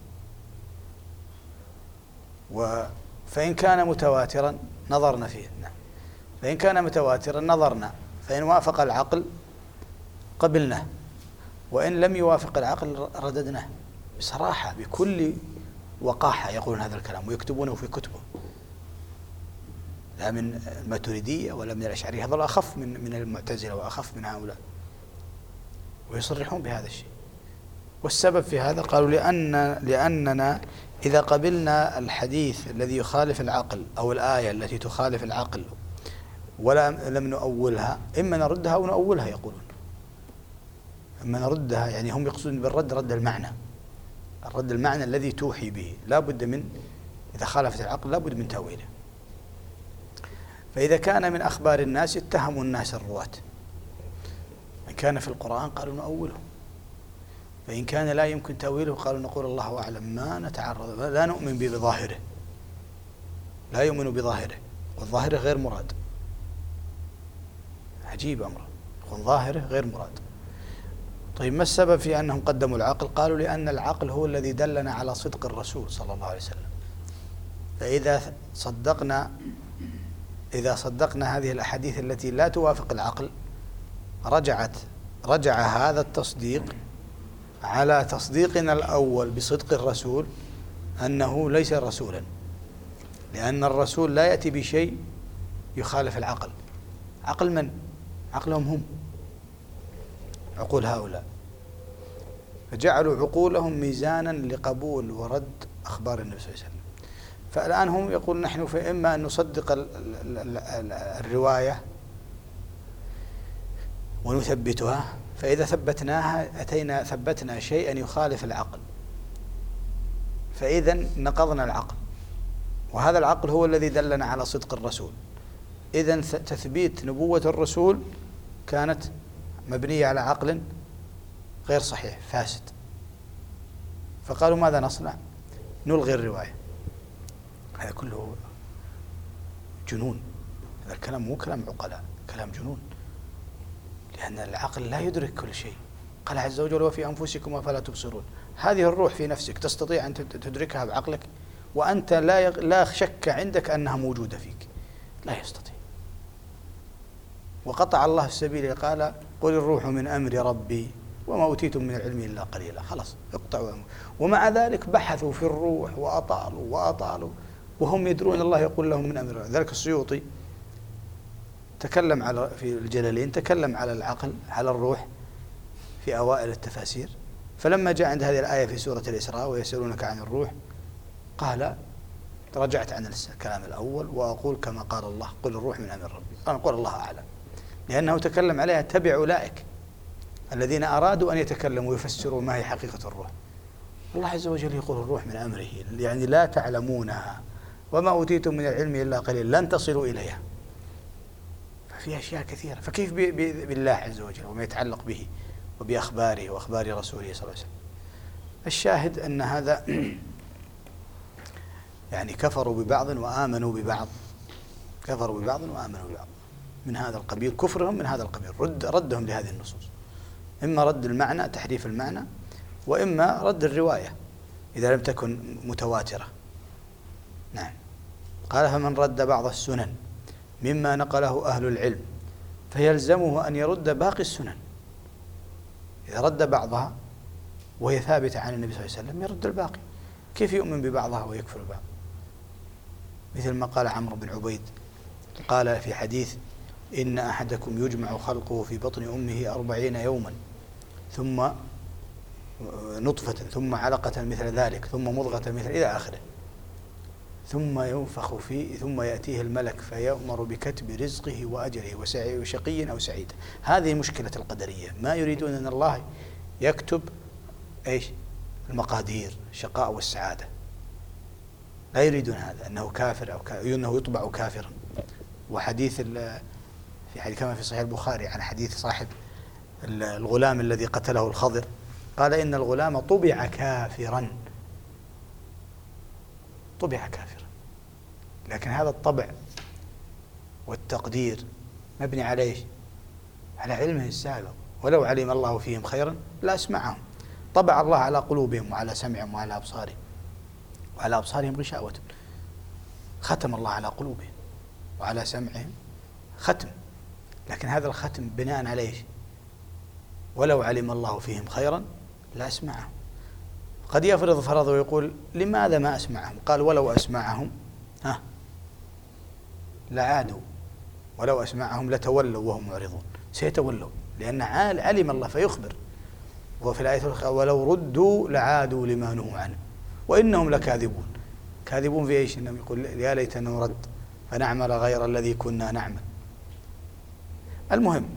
فإن كان متواترا نظرنا فيه، فإن كان متواترا نظرنا، فإن وافق العقل قبلناه، وإن لم يوافق العقل رددناه. بصراحة بكل وقاحة يقولون هذا الكلام ويكتبونه في كتبهم، لا من الماتريدية ولا من الأشعرية، هذا أخف من المعتزلة وأخف من هؤلاء، ويصرحون بهذا الشيء. والسبب في هذا قالوا لأننا إذا قبلنا الحديث الذي يخالف العقل أو الآية التي تخالف العقل ولم نؤولها، إما نردها أو نؤولها. يقولون إما نردها، يعني هم يقصدون بالرد رد المعنى، الرد المعنى الذي توحي به، لا بد من إذا خالفت العقل لا بد من تأويله. فإذا كان من أخبار الناس اتهموا الناس الرواة، إن كان في القرآن قالوا نؤوله، فإن كان لا يمكن تأويله قالوا نقول الله أعلم، ما نتعرض، لا نؤمن به بظاهره، لا يؤمن بظاهره، والظاهره غير مراد. عجيب أمره، يكون ظاهره غير مراد. طيب ما السبب في أنهم قدموا العقل؟ قالوا لأن العقل هو الذي دلنا على صدق الرسول صلى الله عليه وسلم. فإذا صدقنا هذه الأحاديث التي لا توافق العقل، رجع هذا التصديق على تصديقنا الأول بصدق الرسول أنه ليس رسولا، لأن الرسول لا يأتي بشيء يخالف العقل. عقل من؟ عقلهم هم، عقول هؤلاء. فجعلوا عقولهم ميزانا لقبول ورد أخبار النبي صلى الله عليه وسلم. فالآن هم يقول نحن فإما أن نصدق الرواية ونثبتها، فإذا ثبتناها ثبتنا شيئا يخالف العقل، فإذا نقضنا العقل، وهذا العقل هو الذي دلنا على صدق الرسول. إذن تثبيت نبوة الرسول كانت مبنية على عقل غير صحيح فاسد. فقالوا ماذا نصنع؟ نلغي الرواية. هذا كله جنون، هذا الكلام مو كلام عقلاء، كلام جنون، لأن العقل لا يدرك كل شيء. قال عز وجل وفي أنفسكم أفلا تبصرون. هذه الروح في نفسك تستطيع أن تدركها بعقلك، وأنت لا شك عندك أنها موجودة فيك، لا يستطيع. وقطع الله السبيل، قال قل الروح من أمر ربي وما أوتيتم من العلم إلا قليلا. خلاص اقطعوا أمر. ومع ذلك بحثوا في الروح وأطالوا وهم يدرون الله يقول لهم من أمر. ذلك السيوطي تكلم في الجلالين، تكلم على العقل على الروح في أوائل التفاسير. فلما جاء عند هذه الآية في سورة الإسراء ويسألونك عن الروح، قال رجعت عن الكلام الأول وأقول كما قال الله قل الروح من أمر ربي. أنا أقول الله أعلم، لأنه تكلم عليها تبع أولئك الذين أرادوا أن يتكلموا ويفسروا ما هي حقيقة الروح. الله عز وجل يقول الروح من أمره، يعني لا تعلمونها وما أوتيتم من العلم إلا قليل لن تصلوا إليها. ففي أشياء كثيرة، فكيف بالله عز وجل وما يتعلق به وبأخباره وأخبار رسوله صلى الله عليه وسلم؟ الشاهد أن هذا يعني كفروا ببعض وآمنوا ببعض، كفروا ببعض وآمنوا ببعض، من هذا القبيل كفرهم، من هذا القبيل ردهم لهذه النصوص، إما رد المعنى تحريف المعنى، وإما رد الرواية إذا لم تكن متواترة. نعم. قال فمن رد بعض السنن مما نقله أهل العلم فيلزمه أن يرد باقي السنن. إذا رد بعضها وهي ثابتة عن النبي صلى الله عليه وسلم يرد الباقي. كيف يؤمن ببعضها ويكفر بعض؟ مثل ما قال عمرو بن عبيد، قال في حديث: إن أحدكم يجمع خلقه في بطن أمه 40 يوما ثم نطفة ثم علقة مثل ذلك ثم مضغة مثل إلى آخره، ثم ينفخ فيه ثم يأتيه الملك فيؤمر بكتب رزقه وأجله وشقي أو سعيد. هذه مشكلة القدرية، ما يريدون أن الله يكتب إيش؟ المقادير، الشقاء والسعادة، لا يريدون هذا، أنه كافر أو أنه يطبع كافرا. وحديث في حديث كما في صحيح البخاري عن حديث صاحب الغلام الذي قتله الخضر، قال إن الغلام طبع كافرا، طبع كافرا، لكن هذا الطبع والتقدير مبني على ايش؟ على علمه السابق، ولو علم الله فيهم خيرا لا اسمعهم. طبع الله على قلوبهم وعلى سمعهم وعلى أبصارهم، وعلى أبصارهم غشاوة، ختم الله على قلوبهم وعلى سمعهم ختم، لكن هذا الختم بناء على ايش؟ ولو علم الله فيهم خيرا لا اسمعهم. قد يفرض فرض ويقول لماذا ما أسمعهم؟ قال ولو أسمعهم لعادوا، ولو أسمعهم لتولوا وهم معرضون، سيتولوا لأن علم الله فيخبر. وفي الآية الأخرى ولو ردوا لعادوا لما نهوا عنه وإنهم لكاذبون. كاذبون في ايش؟ انهم يقول يا ليتنا نرد فنعمل غير الذي كنا نعمل. المهم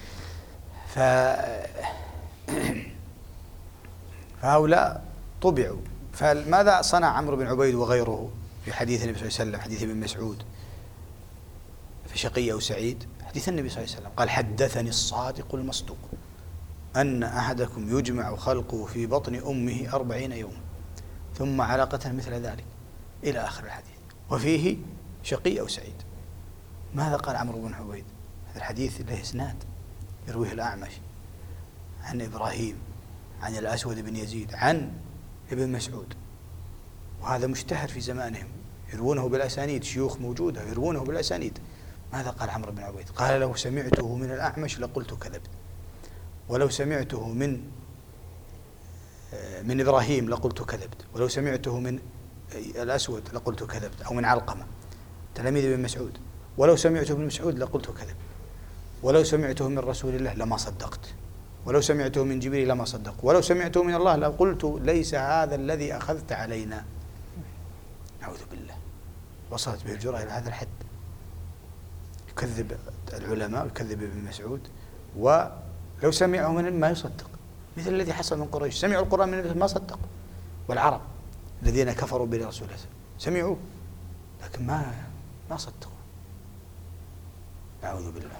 فهؤلاء طبعوا. فماذا صنع عمرو بن عبيد وغيره في حديث النبي صلى الله عليه وسلم، حديث ابن مسعود في شقي أو سعيد؟ حديث النبي صلى الله عليه وسلم قال: حدثني الصادق المصدوق أن أحدكم يجمع خلقه في بطن أمه 40 يوما ثم علقة مثل ذلك إلى آخر الحديث، وفيه شقي أو سعيد. ماذا قال عمرو بن عبيد؟ هذا الحديث له إسناد، يرويه الأعمش عن إبراهيم عن الأسود بن يزيد عن ابن مسعود، وهذا مشتهر في زمانهم، يروونه بالأسانيد، شيوخ موجودة يروونه بالأسانيد. ماذا قال عمرو بن عبيد؟ قال: لو سمعته من الأعمش لقلت كذبت، ولو سمعته من إبراهيم لقلت كذبت، ولو سمعته من الأسود لقلت كذبت، أو من علقمة تلاميذ ابن مسعود، ولو سمعته من مسعود لقلت كذبت، ولو سمعته من رسول الله لما صدقت، ولو سمعته من جبريل لما صدق، ولو سمعته من الله لقلت ليس هذا الذي أخذت علينا. أعوذ بالله، وصلت به الجرأة إلى هذا الحد، يكذب العلماء ويكذب ابن مسعود، ولو سمعه من ما يصدق، مثل الذي حصل من قريش، سمعوا القرآن من النبي ما صدقوا، والعرب الذين كفروا برسول الله سمعوه لكن ما صدقوا. أعوذ بالله.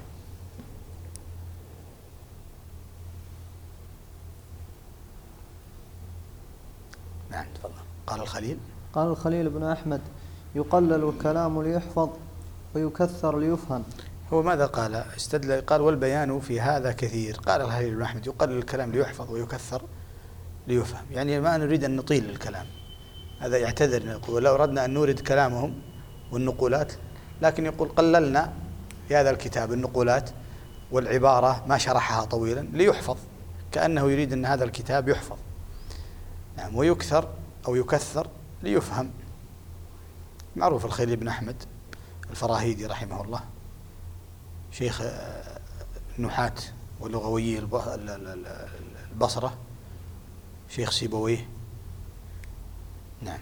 نعم تفضل. قال الخليل: قال الخليل بن أحمد: يقلل الكلام ليحفظ ويكثر ليفهم. هو ماذا قال؟ استدل، قال: والبيان في هذا كثير. قال الخليل بن أحمد: يقلل الكلام ليحفظ ويكثر ليفهم، يعني ما نريد أن نطيل الكلام، هذا يعتذر، نقول لو أردنا أن نورد كلامهم والنقولات، لكن يقول قللنا في هذا الكتاب النقولات والعبارة ما شرحها طويلا ليحفظ، كأنه يريد أن هذا الكتاب يحفظ. نعم. ويكثر أو يكثر ليفهم. معروف الخليل بن أحمد الفراهيدي رحمه الله، شيخ النحاة واللغويي البصرة، شيخ سيبويه. نعم.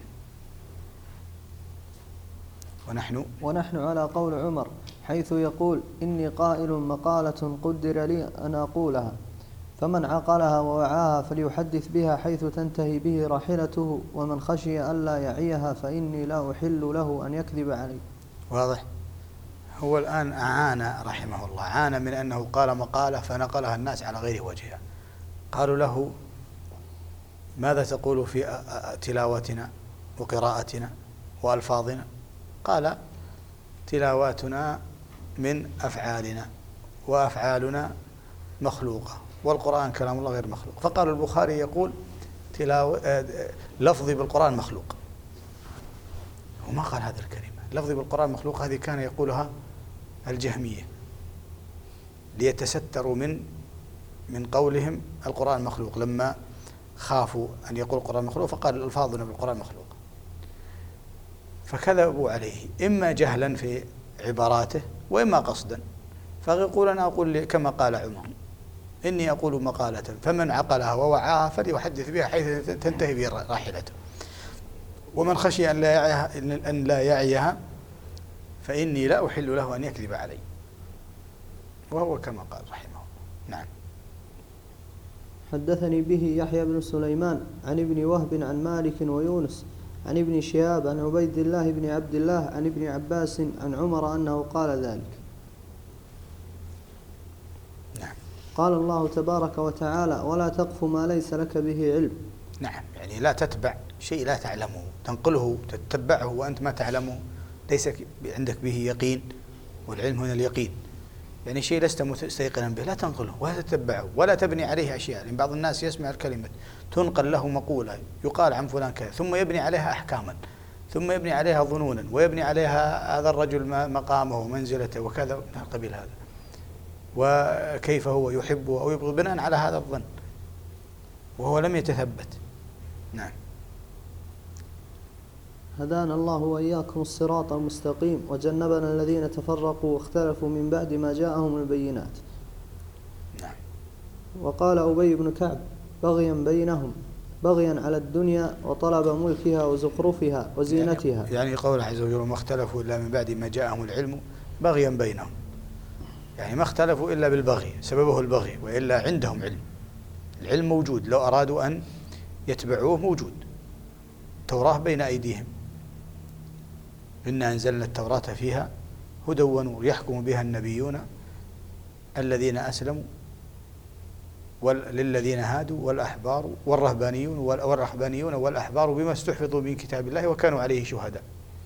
ونحن على قول عمر حيث يقول: إني قائل مقالة قدر لي أن أقولها، فمن عقلها ووعاها فليحدث بها حيث تنتهي به راحلته، ومن خشي ألا يعيها فإني لا أحل له أن يكذب علي. واضح. هو الآن أعان رحمه الله، عانى من أنه قال مقالة فنقلها الناس على غير وجهها، قالوا له ماذا تقول في تلاوتنا وقراءتنا وألفاظنا؟ قال تلاواتنا من أفعالنا وأفعالنا مخلوقة والقرآن كلام الله غير مخلوق. فقال البخاري يقول لفظي بالقرآن مخلوق، وما قال هذه الكلمة لفظي بالقرآن مخلوق. هذه كان يقولها الجهمية ليتستروا من قولهم القرآن مخلوق، لما خافوا أن يقول القرآن مخلوق فقال ألفاظنا بالقرآن مخلوق. فكذبوا عليه إما جهلا في عباراته وإما قصدا. فيقول أنا أقول كما قال عمر إني أقول مقالة فمن عقلها ووعاها فليحدث بها حيث تنتهي به راحلته، ومن خشي أن لا يعيها فإني لا أحل له أن يكذب علي، وهو كما قال رحمه الله. نعم. حدثني به يحيى بن سليمان عن ابن وهب عن مالك ويونس عن ابن شهاب عن عبيد الله بن عبد الله عن ابن عباس عن عمر أنه قال ذلك. نعم. قال الله تبارك وتعالى ولا تقف ما ليس لك به علم. نعم، يعني لا تتبع شيء لا تعلمه، تنقله تتبعه وأنت ما تعلمه، ليس عندك به يقين، والعلم هنا اليقين، يعني شيء لست مستيقنا به لا تنقله ولا تتبعه ولا تبني عليه أشياء. لأن بعض الناس يسمع الكلمة تنقل له مقولة يقال عن فلان كذا ثم يبني عليها أحكاما ثم يبني عليها ظنونا ويبني عليها هذا الرجل مقامه ومنزلته وكذا من قبيل هذا، وكيف هو يحبه أو يبغض بناء على هذا الظن وهو لم يتثبت. نعم. هدانا الله وإياكم الصراط المستقيم وجنبنا الذين تفرقوا واختلفوا من بعد ما جاءهم البينات. نعم. وقال أبي بن كعب بغيا بينهم بغيا على الدنيا وطلب ملكها وزخرفها وزينتها، يعني قول عز وجل ما اختلفوا إلا من بعد ما جاءهم العلم بغيا بينهم، يعني ما اختلفوا إلا بالبغي، سببه البغي، وإلا عندهم علم، العلم موجود، لو أرادوا أن يتبعوه موجود، التوراة بين أيديهم، إنا أنزلنا التوراة فيها هدى ونور يحكم بها النبيون الذين أسلموا للذين هادوا والأحبار والرهبانيون والأحبار بما استحفظوا من كتاب الله وكانوا عليه شهداء،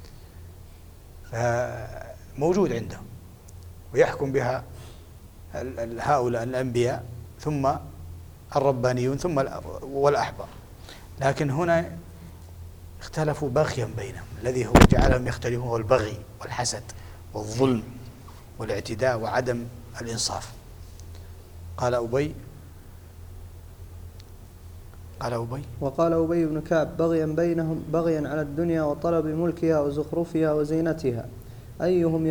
فموجود عندهم، ويحكم بها هؤلاء الأنبياء ثم الربانيون ثم والأحبار. لكن هنا اختلفوا بغيا بينهم، الذي هو جعلهم يختلفون هو البغي والحسد والظلم والاعتداء وعدم الإنصاف. وقال أبي بن كعب بغيا بينهم بغيا على الدنيا وطلب ملكها وزخرفها وزينتها، أيهم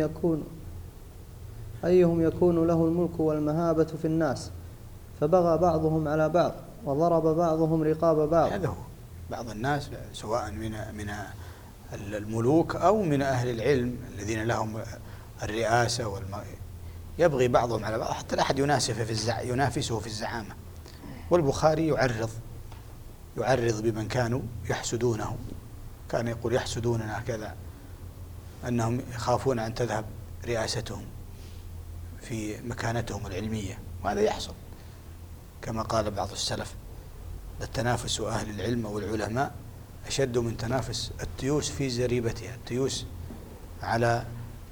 يكون له الملك والمهابة في الناس، فبغى بعضهم على بعض وضرب بعضهم رقاب بعض. هذا هو بعض الناس سواء من الملوك أو من أهل العلم الذين لهم الرئاسة يبغي بعضهم على بعض حتى لا أحد ينافسه في الزعامة. والبخاري يعرض بمن كانوا يحسدونه، كان يقول يحسدوننا كذا، أنهم يخافون أن تذهب رئاستهم في مكانتهم العلمية، وهذا يحصل كما قال بعض السلف التنافس أهل العلم والعلماء أشد من تنافس التيوس في زريبتها، التيوس على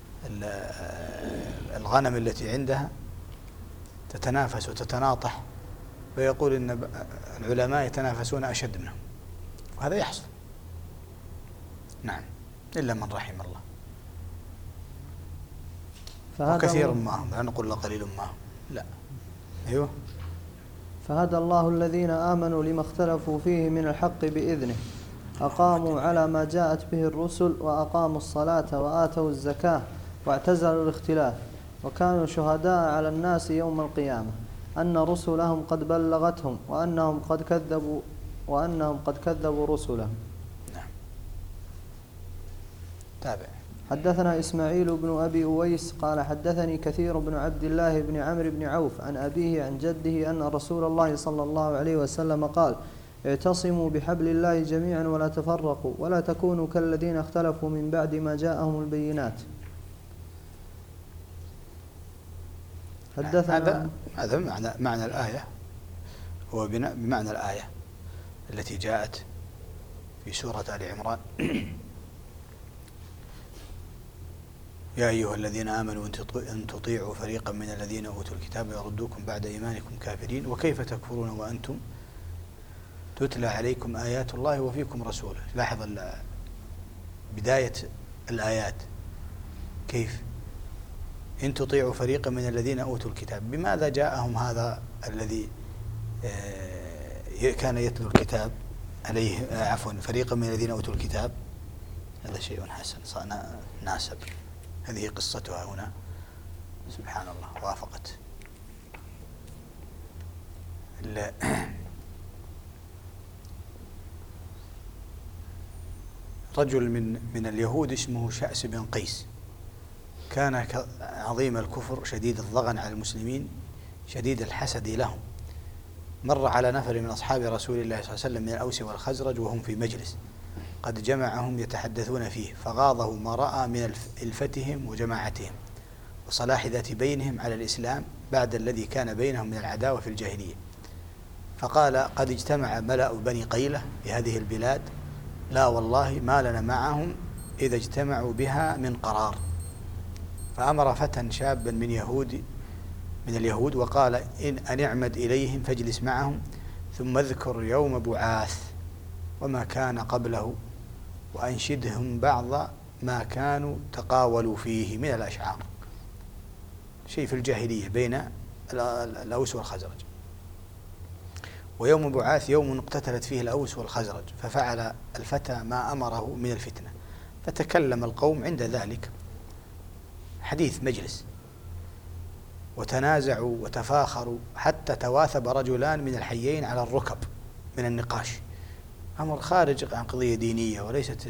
الغنم التي عندها تتنافس وتتناطح، ويقول إن العلماء يتنافسون أشد منهم، وهذا يحصل. نعم، إلا من رحم الله، وكثير معهم، لا نقول لا قليل معهم، لا. أيوه. فهدى الله الذين آمنوا لما اختلفوا فيه من الحق بإذنه، أقاموا على ما جاءت به الرسل وأقاموا الصلاة وآتوا الزكاة واعتزلوا الاختلاف، وكانوا شهداء على الناس يوم القيامة أن رسلهم قد بلغتهم وأنهم قد كذبوا رسلهم. نعم. تابع. حدثنا إسماعيل بن أبي أويس قال حدثني كثير بن عبد الله بن عمرو بن عوف عن أبيه عن جده أن رسول الله صلى الله عليه وسلم قال اعتصموا بحبل الله جميعا ولا تفرقوا ولا تكونوا كالذين اختلفوا من بعد ما جاءهم البينات. هذا معنى الآية، هو بمعنى الآية التي جاءت في سورة آل عمران: يا أيها الذين آمنوا إن تطيعوا فريقا من الذين أوتوا الكتاب يردوكم بعد إيمانكم كافرين وكيف تكفرون وأنتم تتلى عليكم آيات الله وفيكم رسوله. لاحظ بداية الآيات كيف: إن تطيعوا فريقا من الذين أوتوا الكتاب. بماذا جاءهم هذا الذي كان يتلو الكتاب عليه فريقا من الذين أوتوا الكتاب؟ هذا شيء حسن ناسب. هذه قصتها هنا، سبحان الله، وافقت. رجل من اليهود اسمه شأس بن قيس، كان عظيم الكفر، شديد الضغن على المسلمين، شديد الحسد لهم. مر على نفر من أصحاب رسول الله صلى الله عليه وسلم من الأوس والخزرج وهم في مجلس قد جمعهم يتحدثون فيه، فغاضه ما رأى من ألفتهم وجماعتهم وصلاح ذات بينهم على الإسلام بعد الذي كان بينهم من العداوة في الجاهلية. فقال: قد اجتمع ملأ بني قيلة بهذه البلاد، لا والله ما لنا معهم إذا اجتمعوا بها من قرار. فأمر فتى شابا من اليهود وقال: أن اعمد إليهم فاجلس معهم، ثم اذكر يوم بعاث وما كان قبله، وأنشدهم بعض ما كانوا تقاولوا فيه من الأشعار. شيء في الجاهلية بين الأوس والخزرج. ويوم بعاث يوم اقتتلت فيه الأوس والخزرج، ففعل الفتى ما أمره من الفتنة. فتكلم القوم عند ذلك حديث مجلس، وتنازعوا وتفاخروا حتى تواثب رجلان من الحيين على الركب من النقاش. أمر خارج عن قضية دينية،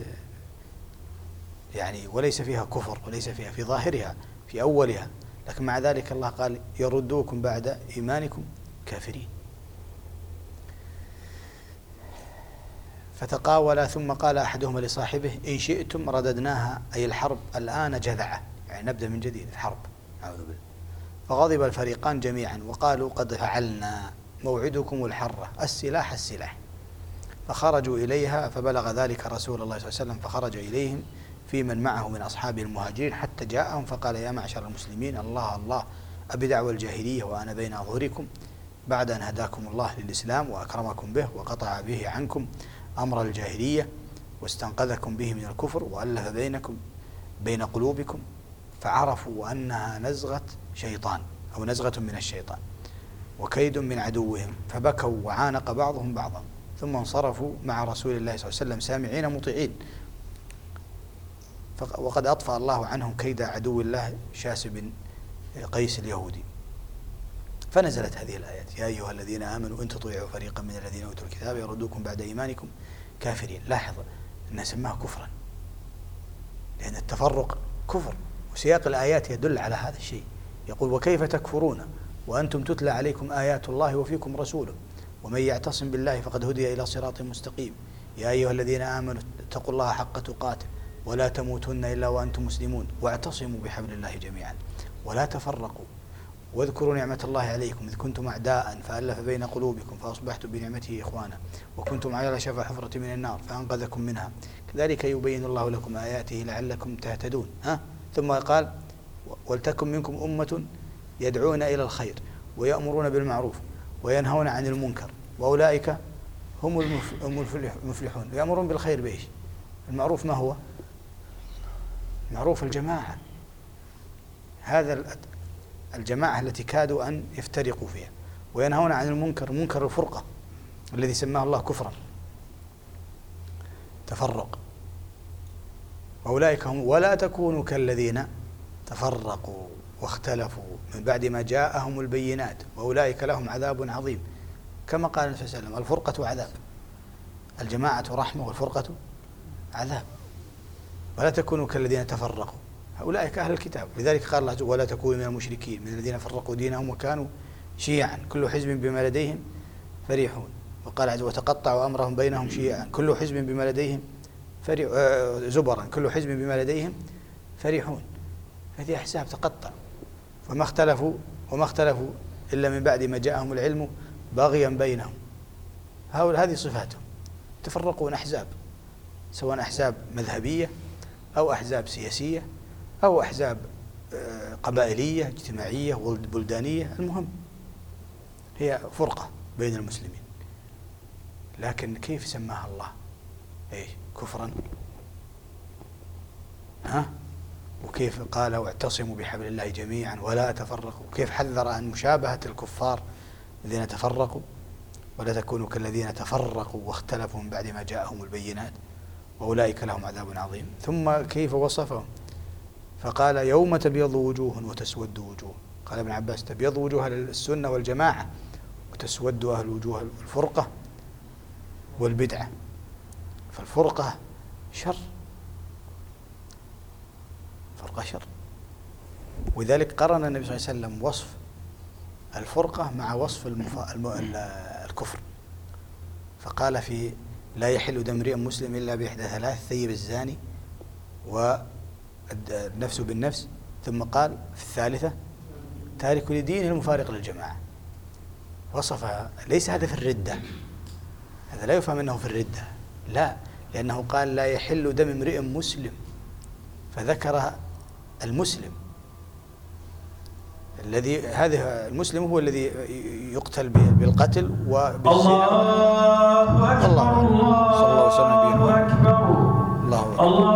وليس فيها كفر، وليس فيها في ظاهرها في أولها، لكن مع ذلك الله قال: يردوكم بعد إيمانكم كافرين. فتقاولا، ثم قال أحدهما لصاحبه: إن شئتم رددناها، أي الحرب الآن جذعة، يعني نبدأ من جديد الحرب، أعوذ بالله. فغضب الفريقان جميعا وقالوا: قد فعلنا، موعدكم الحرة، السلاح السلاح. فخرجوا إليها، فبلغ ذلك رسول الله صلى الله عليه وسلم، فخرج إليهم في من معه من أصحاب المهاجرين حتى جاءهم، فقال: يا معشر المسلمين، الله الله، أبي دعوى الجاهلية وأنا بين أظهركم، بعد أن هداكم الله للإسلام وأكرمكم به وقطع به عنكم أمر الجاهلية واستنقذكم به من الكفر وألف بين قلوبكم، فعرفوا أنها نزغة شيطان أو نزغة من الشيطان وكيد من عدوهم، فبكوا وعانق بعضهم بعضا، ثم انصرفوا مع رسول الله صلى الله عليه وسلم سامعين مطيعين. وقد أطفأ الله عنهم كيد عدو الله شاس بن قيس اليهودي. فنزلت هذه الآيات: يا أيها الذين آمنوا إن تطيعوا فريقا من الذين أوتوا الكتاب يردوكم بعد إيمانكم كافرين. لاحظ أنها سماها كفرا، لأن التفرق كفر، وسياق الآيات يدل على هذا الشيء. يقول: وكيف تكفرون وأنتم تتلى عليكم آيات الله وفيكم رسوله ومن يعتصم بالله فقد هدي إلى صراط مستقيم. يا أيها الذين آمنوا اتقوا الله حق تقاته ولا تموتن إلا وأنتم مسلمون واعتصموا بحبل الله جميعا ولا تفرقوا واذكروا نعمة الله عليكم إذ كنتم أعداء فألف بين قلوبكم فأصبحتم بنعمته إخوانا وكنتم على شفا حفرة من النار فأنقذكم منها كذلك يبين الله لكم آياته لعلكم تهتدون. ثم قال: ولتكن منكم أمة يدعون إلى الخير ويأمرون بالمعروف وينهون عن المنكر وأولئك هم المفلحون. يأمرون بالخير بإيش؟ المعروف ما هو؟ معروف الجماعة، هذا الجماعة التي كادوا أن يفترقوا فيها. وينهون عن المنكر، منكر الفرقة الذي سماه الله كفرا، تفرق. وأولئك هم ولا تكونوا كالذين تفرقوا واختلفوا من بعد ما جاءهم البينات وأولئك لهم عذاب عظيم. كما قال النبي صلى الله عليه وسلم: الفرقة عذاب، الجماعة رحمة والفرقة عذاب. ولا تكونوا كالذين تفرقوا، أولئك أهل الكتاب. لذلك قال الله: ولا تكونوا من المشركين من الذين فرقوا دينهم وكانوا شيعا كل حزب بما لديهم فرحون. وقال عز: وتقطعوا أمرهم بينهم شيعا كل حزب بما لديهم زبرا كل حزب بما لديهم فرحون. هذه أحزاب تقطع، وما اختلفوا إلا من بعد ما جاءهم العلم بغيا بينهم. هذه صفاتهم، تفرقون أحزاب، سواء أحزاب مذهبية أو أحزاب سياسية أو أحزاب قبائلية اجتماعية بلدانية، المهم هي فرقة بين المسلمين. لكن كيف سماها الله؟ إيش؟ كفرا؟ وكيف قال واعتصموا بحبل الله جميعا ولا تفرقوا؟ وكيف حذر عن مشابهة الكفار الذين تفرقوا؟ ولا تكونوا كالذين تفرقوا واختلفوا من بعد ما جاءهم البينات وأولئك لهم عذاب عظيم. ثم كيف وصفهم؟ فقال يوم تبيض وجوه وتسود وجوه. قال ابن عباس تبيض وجوه أهل السنة والجماعة وتسود أهل وجوه الفرقة والبدعة. فالفرقة شر، فرقة شر. ولذلك قرن النبي صلى الله عليه وسلم وصف الفرقة مع وصف الكفر، فقال في لا يحل دم امرئ مسلم إلا بإحدى ثلاث: الثيب الزاني والنفس بالنفس، ثم قال في الثالثة تارك لدينه المفارق للجماعة. وصف، ليس هذا في الردة، هذا لا يفهم أنه في الردة، لا، لأنه قال لا يحل دم امرئ مسلم، فذكر المسلم الذي هذا المسلم هو الذي يقتل بالقتل وبالزنا. الله أكبر، الله أكبر، الله أكبر.